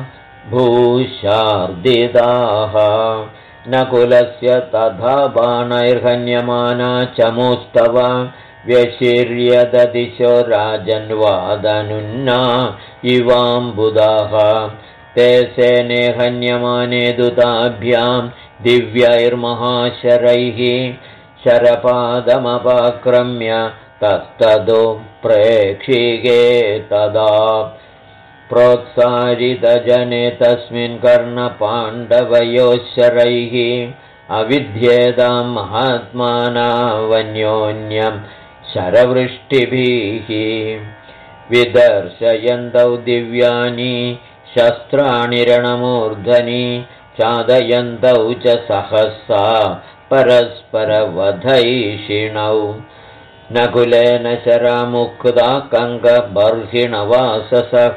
भूशार्दिताः नकुलस्य तथा बाणैर्हन्यमाना चमुस्तव व्यशीर्यददिशो राजन्वादनुन्ना इवाम्बुदाः ते सेने हन्यमाने दुताभ्यां दिव्यैर्महाशरैः शरपादमपाक्रम्य तस्तदो प्रेक्षिगे तदा प्रोत्सारितजने तस्मिन् कर्णपाण्डवयोः शरैः अविध्येदां महात्मानावन्योन्यं शरवृष्टिभिः विदर्शयन्तौ दिव्यानि शस्त्राणि रणमूर्धनि चादयन्तौ च सहसा परस्परवधैषिणौ नकुलेन शरमुक्ता कङ्कबर्हिणवाससः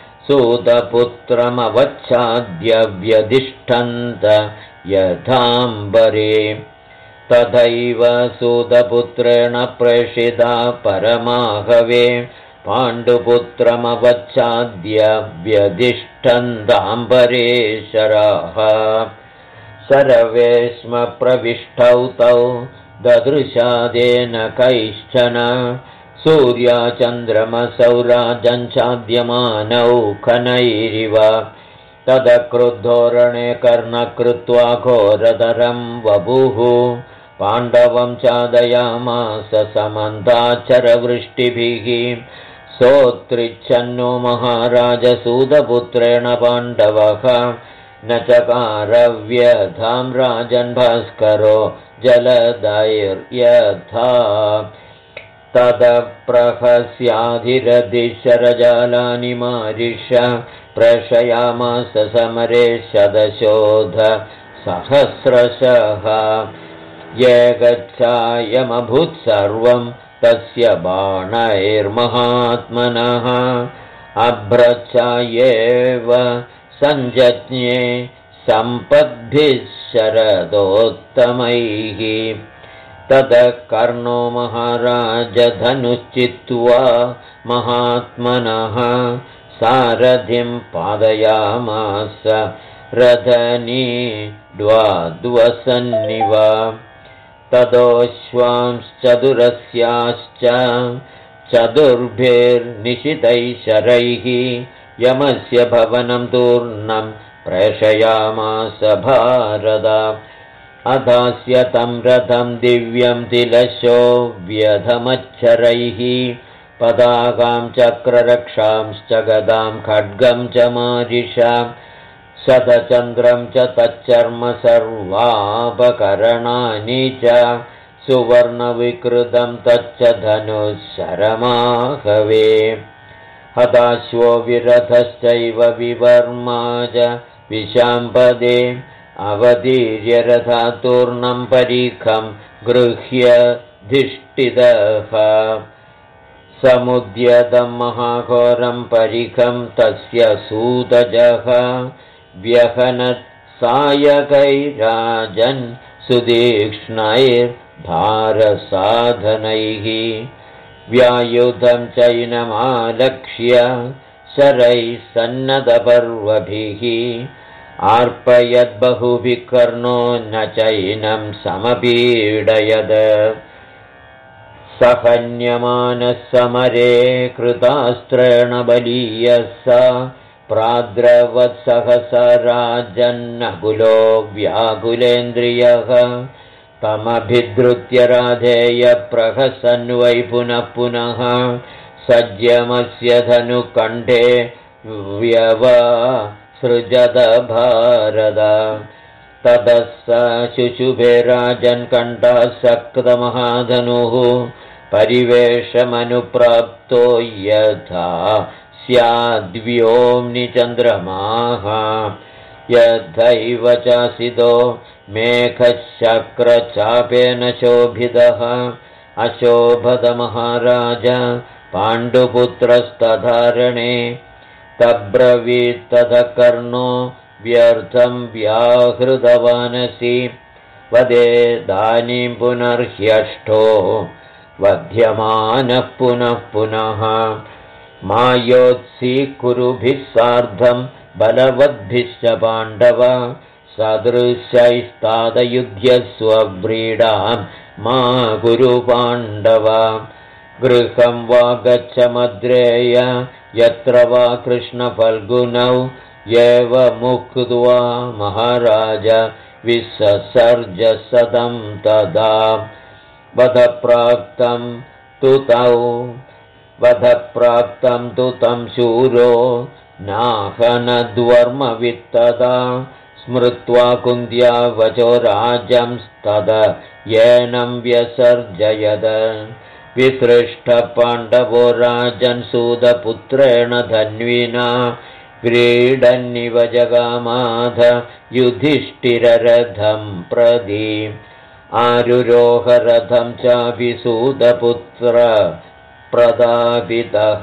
सूतपुत्रमवच्छाद्य व्यधिष्ठन्त यथाम्बरे तथैव सूतपुत्रेण प्रेषिता परमाहवे पाण्डुपुत्रमवच्छाद्य व्यधिष्ठन्ताम्बरे शराः शरवे स्म प्रविष्टौ तौ ददृशादेन कैश्चन सूर्याचन्द्रमसौ राजञ्छाद्यमानौ खनैरिव तदक्रुद्धोरणे कर्णकृत्वा घोरतरं वपुः पाण्डवं चादयामास समन्ताचरवृष्टिभिः सोत्रिच्छन्नो महाराजसूतपुत्रेण पाण्डवः न चकारव्यधां राजन् भास्करो जलदैर्यथा तदप्रहस्याधिरधिशरजालानि मारिष प्रशयामास समरे शतशोध सहस्रशः ये गच्छायमभूत् सर्वं तस्य बाणैर्महात्मनः अभ्रच्छायेव सञ्जज्ञे सम्पद्भिः शरदोत्तमैः ततः कर्णो महाराज धनुश्चित्वा महात्मनः सारथिं पादयामास रथनीड्वाद्वसन्निव ततोऽश्वांश्चतुरस्याश्च चतुर्भिर्निशितैः शरैः यमस्य भवनं तूर्णं प्रेषयामास भारत अधास्य तं रथं दिव्यं तिलशो व्यधमच्छरैः पताकां चक्ररक्षांश्च गदां खड्गं च मारिषां शतचन्द्रं च तच्चर्म सर्वापकरणानि च सुवर्णविकृतं तच्च धनुःशरमाहवे हताश्वो विरथश्चैव विवर्मा च विशाम्पदे अवतीर्य रथातूर्णं परीखं गृह्य धिष्ठितः समुद्यतं महाघोरं परिखं तस्य सूतजः व्यहनत् सायकैराजन् सुतीक्ष्णैर्भारसाधनैः व्यायुधं चैनमालक्ष्य शरैः सन्नतपर्वभिः आर्पयद्बहुभिः कर्णो न चैनं समपीडयद सहन्यमानः समरे कृतास्त्रेण बलीयः स प्राद्रवत्सहसराजन्नकुलो व्याकुलेन्द्रियः तमभिधृत्य राधेय प्रहसन् वै पुनः पुनः सज्जमस्य धनुकण्ठे व्यवसृजत भारत ततः स शुशुभे राजन् कण्ठासक्तमहाधनुः परिवेशमनुप्राप्तो यथा स्याद्व्योम्नि चन्द्रमाः यथैव चासितो मेघशक्रचापेन शोभितः अशोभतमहाराज पाण्डुपुत्रस्तधारणे तब्रवीत्ततः कर्णो व्यर्थं व्याहृतवानसि वदेदानीं पुनर्ह्यष्टो वध्यमानः पुनः पुनः मायोत्सीकुरुभिः सार्धं बलवद्भिश्च पाण्डव सदृशैस्तादयुध्यस्वव्रीडां मा कुरु पाण्डव गृहं वा गच्छ मद्रेय यत्र वा कृष्णफल्गुनौ एवमुक्त्वा महाराज विससर्ज सदं तदा वधप्राप्तं तु तं शूरो नाहनद्वर्मवित्तदा स्मृत्वा कुन्द्या वचो राजंस्तद येनं व्यसर्जयद विसृष्टपाण्डवो राजन् सूतपुत्रेण धन्विना क्रीडन्निव जगामाध युधिष्ठिररथं प्रति आरुरोहरथं चापि सूतपुत्र प्रदापितः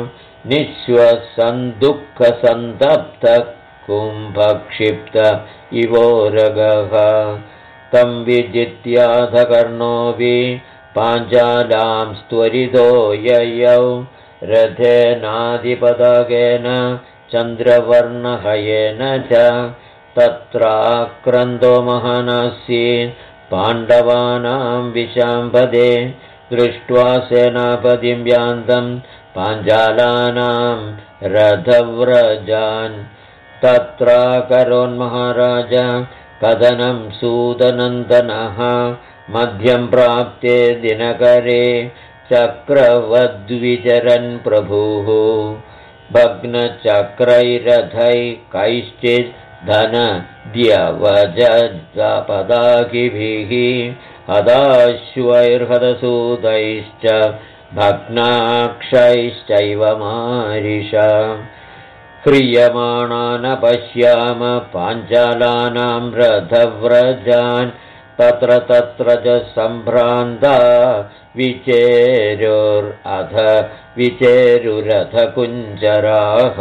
निःश्वसन्दुःखसन्तप्तः कुम्भक्षिप्त इवोरगः तं विजित्याधकर्णोऽपि पाञ्चालां त्वरितो ययौ रथेनाधिपदाकेन चन्द्रवर्णहयेन च तत्राक्रन्दो महानासीन् पाण्डवानां विशाम्पदे दृष्ट्वा सेनापतिं व्यान्तं पाञ्चालानां रथव्रजान् तत्राकरोन्महाराज कथनं सूतनन्दनः मध्यं प्राप्ते दिनकरे चक्रवद्विचरन् प्रभुः भग्नचक्रैरथैकैश्चित् धनद्यवजपदाकिभिः हदाश्वैर्हदसूदैश्च भग्नाक्षैश्चैव मारिष ह्रियमाणान् पश्याम पाञ्चालानां रथव्रजान् तत्र तत्र च सम्भ्रान्ता विचेरुरथकुञ्जराः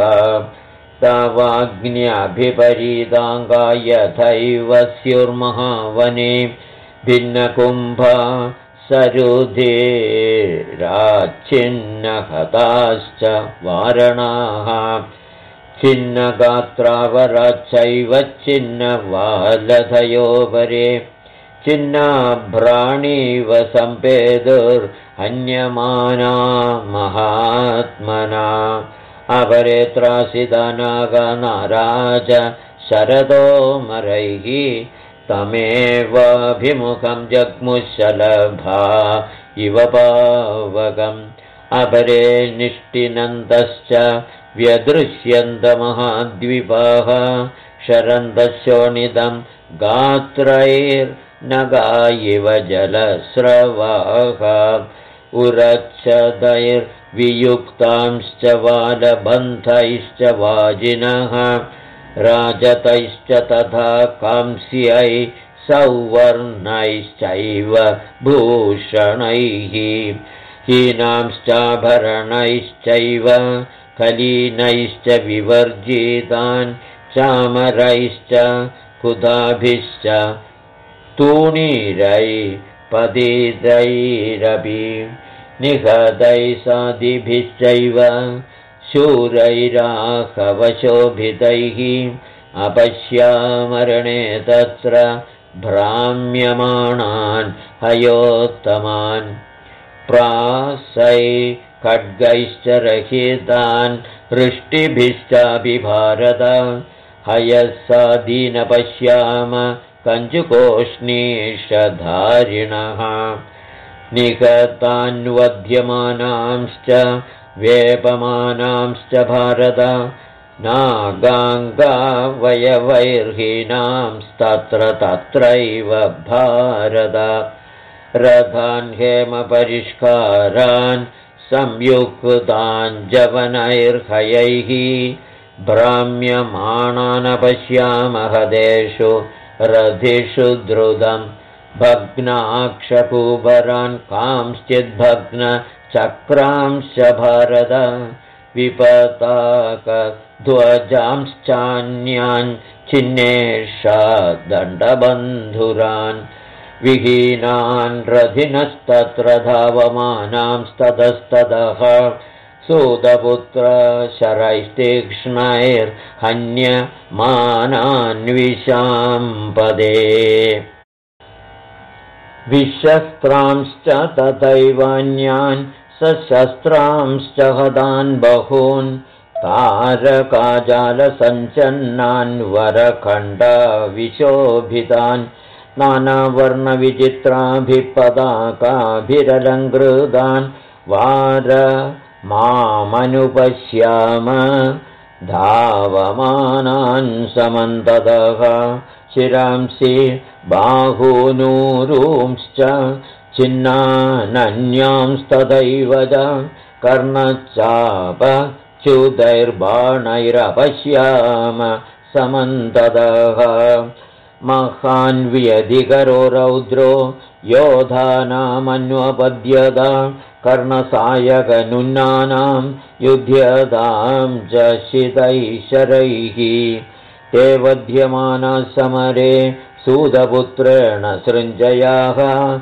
तावाग्न्यभिपरीताङ्गा यथैव स्युर्महावने भिन्नकुम्भा सरुधिराच्छिन्नहताश्च वारणाः छिन्नगात्रावराच्चैव छिन्नवालधयोपरे छिन्नाभ्राणीव सम्पेदुर्हन्यमाना महात्मना अपरे त्रासितनागनाराज शरदोमरैः तमेवाभिमुखं जग्मुशलभा इव पावकम् अपरे निष्टिनन्दश्च व्यदृश्यन्तमहाद्विपाः शरन्तशोणितं गात्रैर्नगा इव जलस्रवाः उरच्छदैर्वियुक्तांश्च वालबन्धैश्च वाजिनः राजतैश्च तथा कांस्यै सौवर्णैश्चैव भूषणैः हीनांश्चाभरणैश्चैव कलीनैश्च विवर्जितान् चामरैश्च कुदाभिश्च तूणीरैपदितैरपि निहतैः सादिभिश्चैव शूरैराहवशोभितैः अपश्यामरणे तत्र भ्राम्यमाणान् हयोत्तमान् प्रासै खड्गैश्च रहितान् वृष्टिभिश्चाभिभारत हयसादीन पश्याम कञ्जुकोष्णीषधारिणः निगतान्वध्यमानांश्च वेपमानांश्च भारत नागाङ्गावयवैर्हीनांस्तत्र तत्रैव भारत रथान् हेमपरिष्कारान् संयुक्ताञ्जवनैर्हयैः भ्राम्यमाणान् पश्यामः देषु रथिषु द्रुतं भग्नाक्षकूबरान् कांश्चिद्भग्नचक्रांश्च भारत विपताकध्वजांश्चान्यान् छिन्नेषा दण्डबन्धुरान् विहीनान् रथिनस्तत्र धावमानांस्ततस्ततः सूतपुत्र शरैस्तीक्ष्णैर्हन्यमानान्विशाम्पदे विशस्त्रांश्च तथैवान्यान् सशस्त्रांश्च हतान् बहून् तारकाजालसञ्चन्नान् वरखण्डविशोभितान् नानावर्णविचित्राभिपदाकाभिरलङ्कृतान् मामनुपश्याम धावमानान् समन्ततः शिरांसि बाहूनूरूंश्च छिन्नानन्यांस्तथैव च कर्णचापच्युतैर्बाणैरपश्याम समन्ततः महान् व्यधिकरो रौद्रो योधानामन्वपद्यत कर्णसायकनुन्नानां युध्यतां च शितैशरैः ते वध्यमानाः समरे सूतपुत्रेण सृञ्जयाः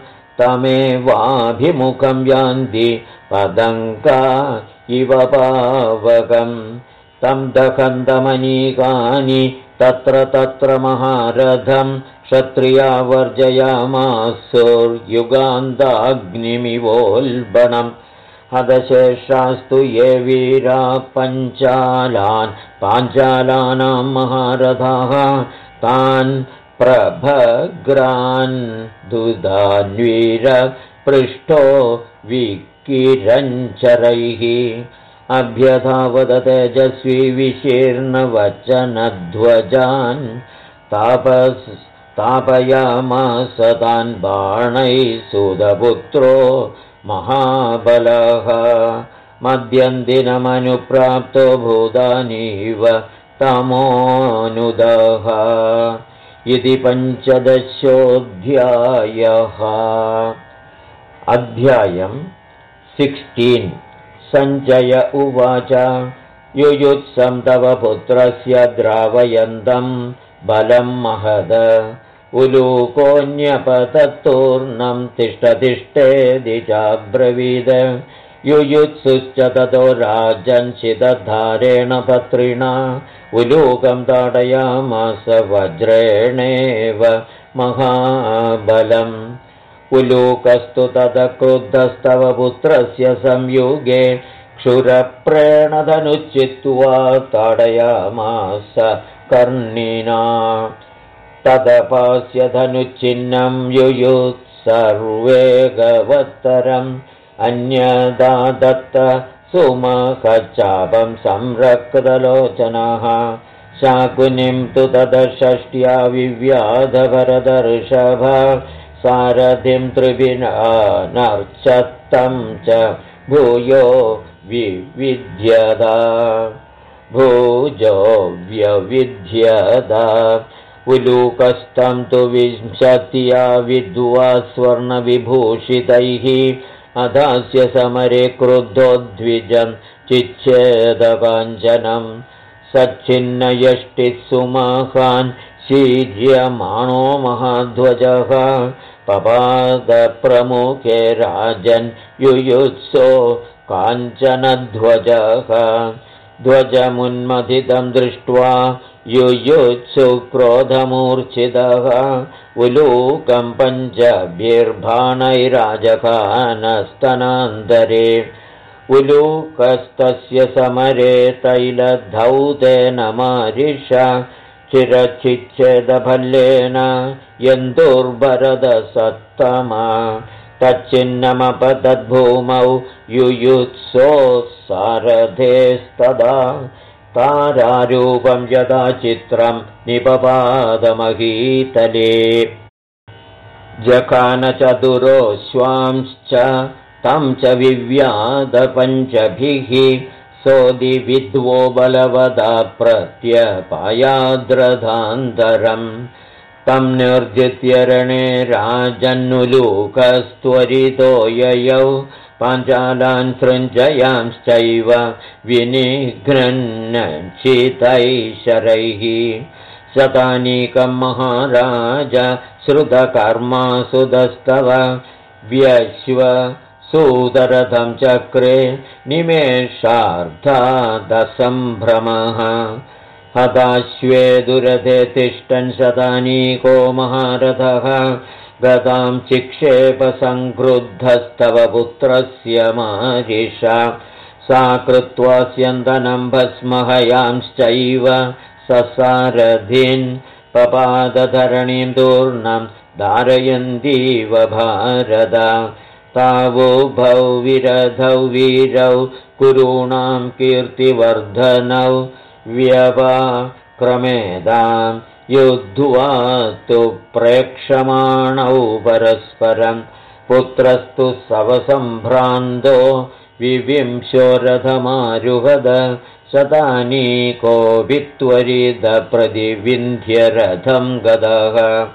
तमेवाभिमुखं यान्ति पदङ्का इव पावकम् तं दखन्तमनीकानि तत्र तत्र महारथं क्षत्रिया वर्जयामासुर्युगान्ताग्निमिवोल्बणम् हदशेषास्तु ये वीरा पाञ्चालानां महारथाः तान् प्रभग्रान् दुदान्वीर पृष्ठो विकिरञ्चरैः अभ्यधावद तेजस्वी विशीर्णवचनध्वजान् तापयामास तान् बाणैः सुतपुत्रो महाबलः मध्यन्दिनमनुप्राप्तो भूतानीव तमोऽनुदः इति 15. अध्यायम् 16 सञ्जय उवाच युयुत्सं तव पुत्रस्य द्रावयन्तं बलं महद उलूकोऽन्यपतत्तूर्णं तिष्ठतिष्ठेदि चाब्रवीद युयुत्सुश्च ततो राजन्शितधारेण पत्रिणा उलूकं ताडयामास वज्रेणेव महाबलम् उलूकस्तु ततः क्रुद्धस्तव पुत्रस्य संयुगे क्षुरप्रेणधनुच्चित्वा ताडयामास कर्णिना तदपास्य धनुच्चिन्नं युयुत्सर्वेगवत्तरम् अन्यदा दत्त सुमखचापं संरक्तलोचनः शाकुनिं तु तदषष्ट्या विव्याधभरदर्षभ सारथिं त्रिभिनर्चत्तं च भूयो विविध्यदा भूजो व्यविध्यदा उलूकस्तं तु 20 विद्वा स्वर्णविभूषितैः अधास्य समरे क्रुद्धो द्विजं चिच्छेदकाञ्चनं सच्छिन्नयष्टिः सुमहान् शीर्यमाणो महाध्वजः पपादप्रमुखे राजन् युयुत्सो काञ्चनध्वजः ध्वजमुन्मथितं दृष्ट्वा युयुत्सु क्रोधमूर्च्छितः उलूकं पञ्चभिर्बाणैराजखानस्तनान्तरे उलूकस्तस्य समरे तैलधौतेन मारिषा चिरचिच्छेदभल्लेन यन्तुर्भरदसत्तमा तच्चिन्नमपतद्भूमौ युयुत्सो सारथेस्तदा तारारूपं यदा चित्रं निपपादमहीतले जखानचतुरोऽश्वांश्च तं च विव्याधपञ्चभिः सोदिविद्वो बलवदा प्रत्यपायाद्रधान्तरम् तं निर्जित्य रणे राजन्नुलूकस्त्वरितो ययौ पाञ्चालान् सृञ्जयांश्चैव विनिघ्नन्चितैः शरैः शतानीकं महाराज श्रुतकर्मा सुदस्तव व्यश्व सूदरथं चक्रे निमेषार्धादसम्भ्रमः हताश्वे दुरथे तिष्ठन् शतानीको महारथः गदां चिक्षेपसङ्क्रुद्धस्तव पुत्रस्य मारिषा सा कृत्वा स्यन्दनं भस्महयांश्चैव ससारथीन् पपादधरणीं तूर्णं धारयन्तीव भारत तावुभौ विरधौ वीरौ कुरूणां कीर्तिवर्धनौ व्यपाक्रमेदां युद्ध्वा तु प्रेक्षमाणौ परस्परं पुत्रस्तु सवसम्भ्रान्तो विविंशो रथमारुहद शतानीकोऽपि त्वरितप्रतिविन्ध्य रथं गदः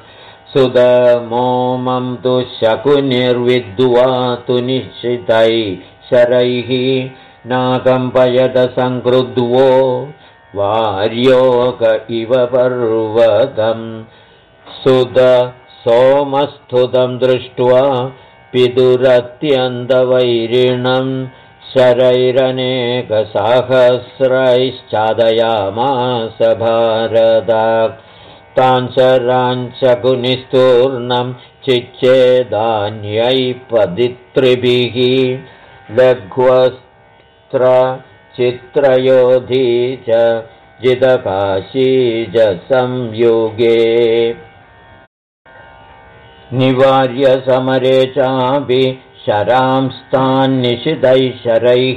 सुदमोमं तु शकुनिर्विद्वा तु निश्चितैः शरैः नाकम्पयद सङ्क्रुद्धो वार्योक इव पर्वतम् सुद सोमस्थुतं दृष्ट्वा पितुरत्यन्तवैरिणं शरैरनेकसहस्रैश्चादयामास भारत तान् शराञ्चकुनिस्तूर्णं चिच्छेदान्यै पदित्रिभिः लघ्वस्त्र चित्रयोधी च जितकाशीज संयुगे निवार्य समरे चापि शरांस्तान्निशितैः शरैः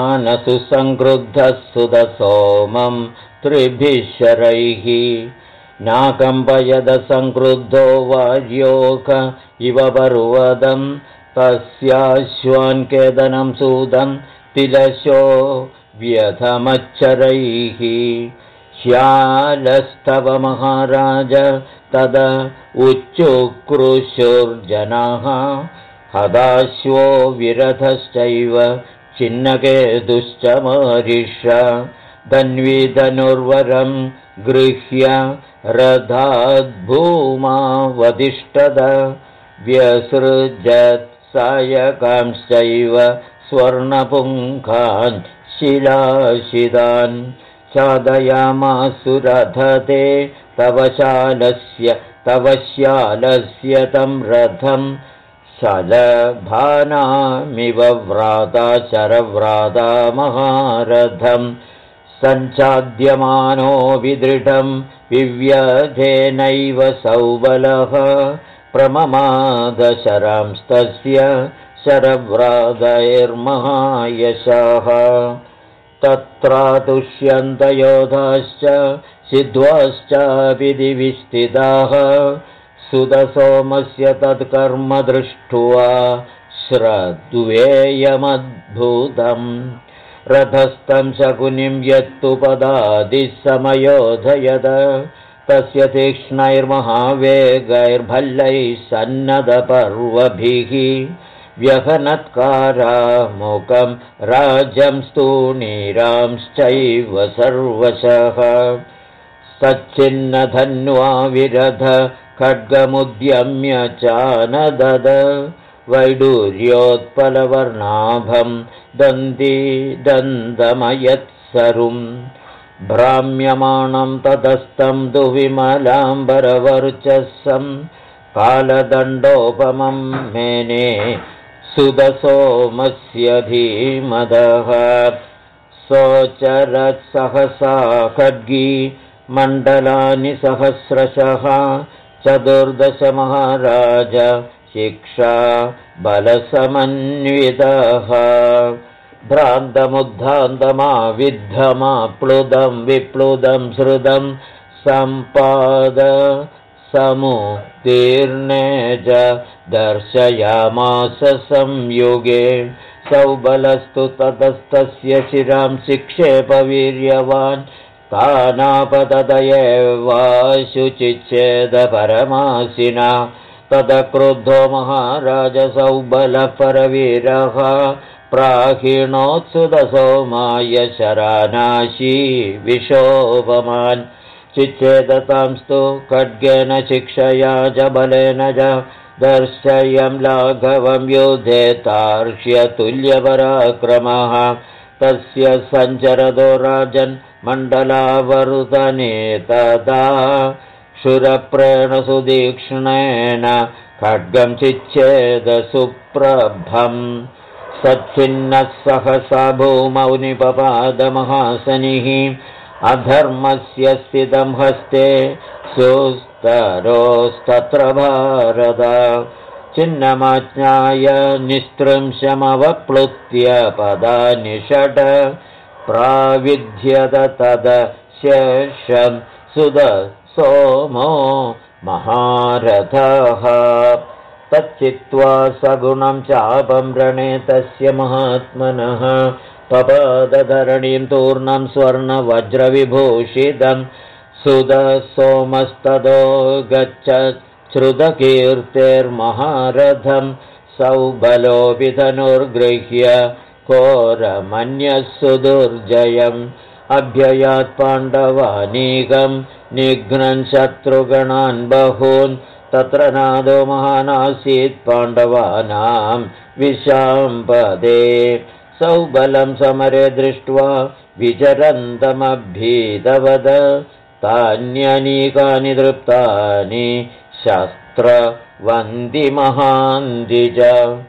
आजखानसुसङ्क्रुद्धः सुदसोमं 3 शरैः नाकम्पयद संक्रुद्धो वार्योक इव पर्वतं तस्याश्वान् केदनं सूदं तिलशो व्यथमच्चरैः श्यालस्तव महाराज तद उच्चुक्रुशुर्जनाः हताश्वो विरथश्चैव छिन्नकेतुश्च मारिष धन्विधनुर्वरं गृह्य रथाद्भूमावतिष्ठद व्यसृजत् सायकांश्चैव स्वर्णपुङ्खान् शिलाशिदान् चादयामासुरथते तव श्यालस्य तं रथं शलभानामिव व्राता शरव्राता महारथं सञ्चाद्यमानो विदृढं विव्यधेनैव सौबलः प्रममादशरांस्तस्य शरव्रातैर्महायशः तत्रातुष्यन्तयोधाश्च सिद्ध्वाश्चापि दिवि स्थिताः सुदसोमस्य तत्कर्म दृष्ट्वा श्रद्वेयमद्भुतम् रथस्थं शकुनिं यत्तुपदादिसमयोधयद तस्य तीक्ष्णैर्महावेगैर्भल्लैः सन्नदपर्वभिः व्यहनत्कारामुकं राजं स्तूणीरांश्चैव सर्वशः सच्चिन्नधन्वा विरध खड्गमुद्यम्य चानदद वैडूर्योत्पलवर्णाभं दन्तिदन्तमयत्सरुं भ्राम्यमाणं ततस्तं तु विमलाम्बरवर्चस्सं कालदण्डोपमं मेने सुदसोमस्य धीमदः सोचरत्सहसा खड्गी मण्डलानि सहस्रशः चतुर्दश महाराज शिक्षा बलसमन्वितः भ्रान्तमुद्धान्तमाविद्धमाप्लुतं विप्लुतं श्रुतं सम्पाद समुत्तीर्णे च दर्शयामास संयुगे सौबलस्तु ततस्तस्य शिरां शिक्षेपवीर्यवान् तानापततयेवाशुचिच्छेद परमासिना तदक्रुद्धो महाराज सौबलः परवीरः प्राहिणोत्सुदसोमाय शरानाशी विशोभमान् चिच्छेदतांस्तु खड्गेन शिक्षया च बलेन च दर्शयं लाघवं युधे तार्क्ष्यतुल्यपराक्रमः तस्य सञ्चरदो राजन् मण्डलावर्तने तदा क्षुरप्रेण सुदीक्ष्णेन खड्गं चिच्छेद सुप्रभम् सच्छिन्नः सहसा भूमौ निपपादमहासनिः अधर्मस्य स्थितं हस्ते सुस्तरोस्तत्र भारत छिन्नमाज्ञाय निस्त्रंशमवप्लुत्य पदानि षड् प्राविध्यत तद शेषं सुदसोमो महारथः तच्चित्वा सगुणं चापं रणे तस्य महात्मनः पपादधरणीं तूर्णं स्वर्णवज्रविभूषितं सुदसोमस्ततो गच्छत् श्रुतकीर्तेर्महारथं सौबलोऽपि धनुर्गृह्य घोरमन्यः सुदुर्जयम् अभ्ययात् पाण्डवानीकं निघ्नन् शत्रुगणान् बहून् तत्र नादो महानासीत् पाण्डवानां विशाम्पदे सौबलं समरे दृष्ट्वा विचरन्तमभीतवद तान्यनीकानि दृप्तानि शस्त्रवन्दिमहान्दिज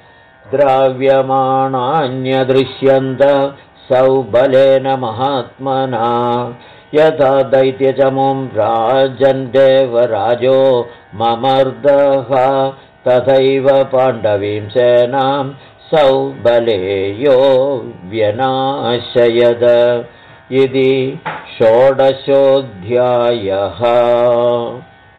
द्राव्यमाणान्यदृश्यन्त सौबलेन महात्मना यथा दैत्यचमुं राजन् देवराजो ममर्दः तथैव पाण्डवीं सेनां सौबलेयो व्यनाशयद इति 16 षोडशोऽध्यायः।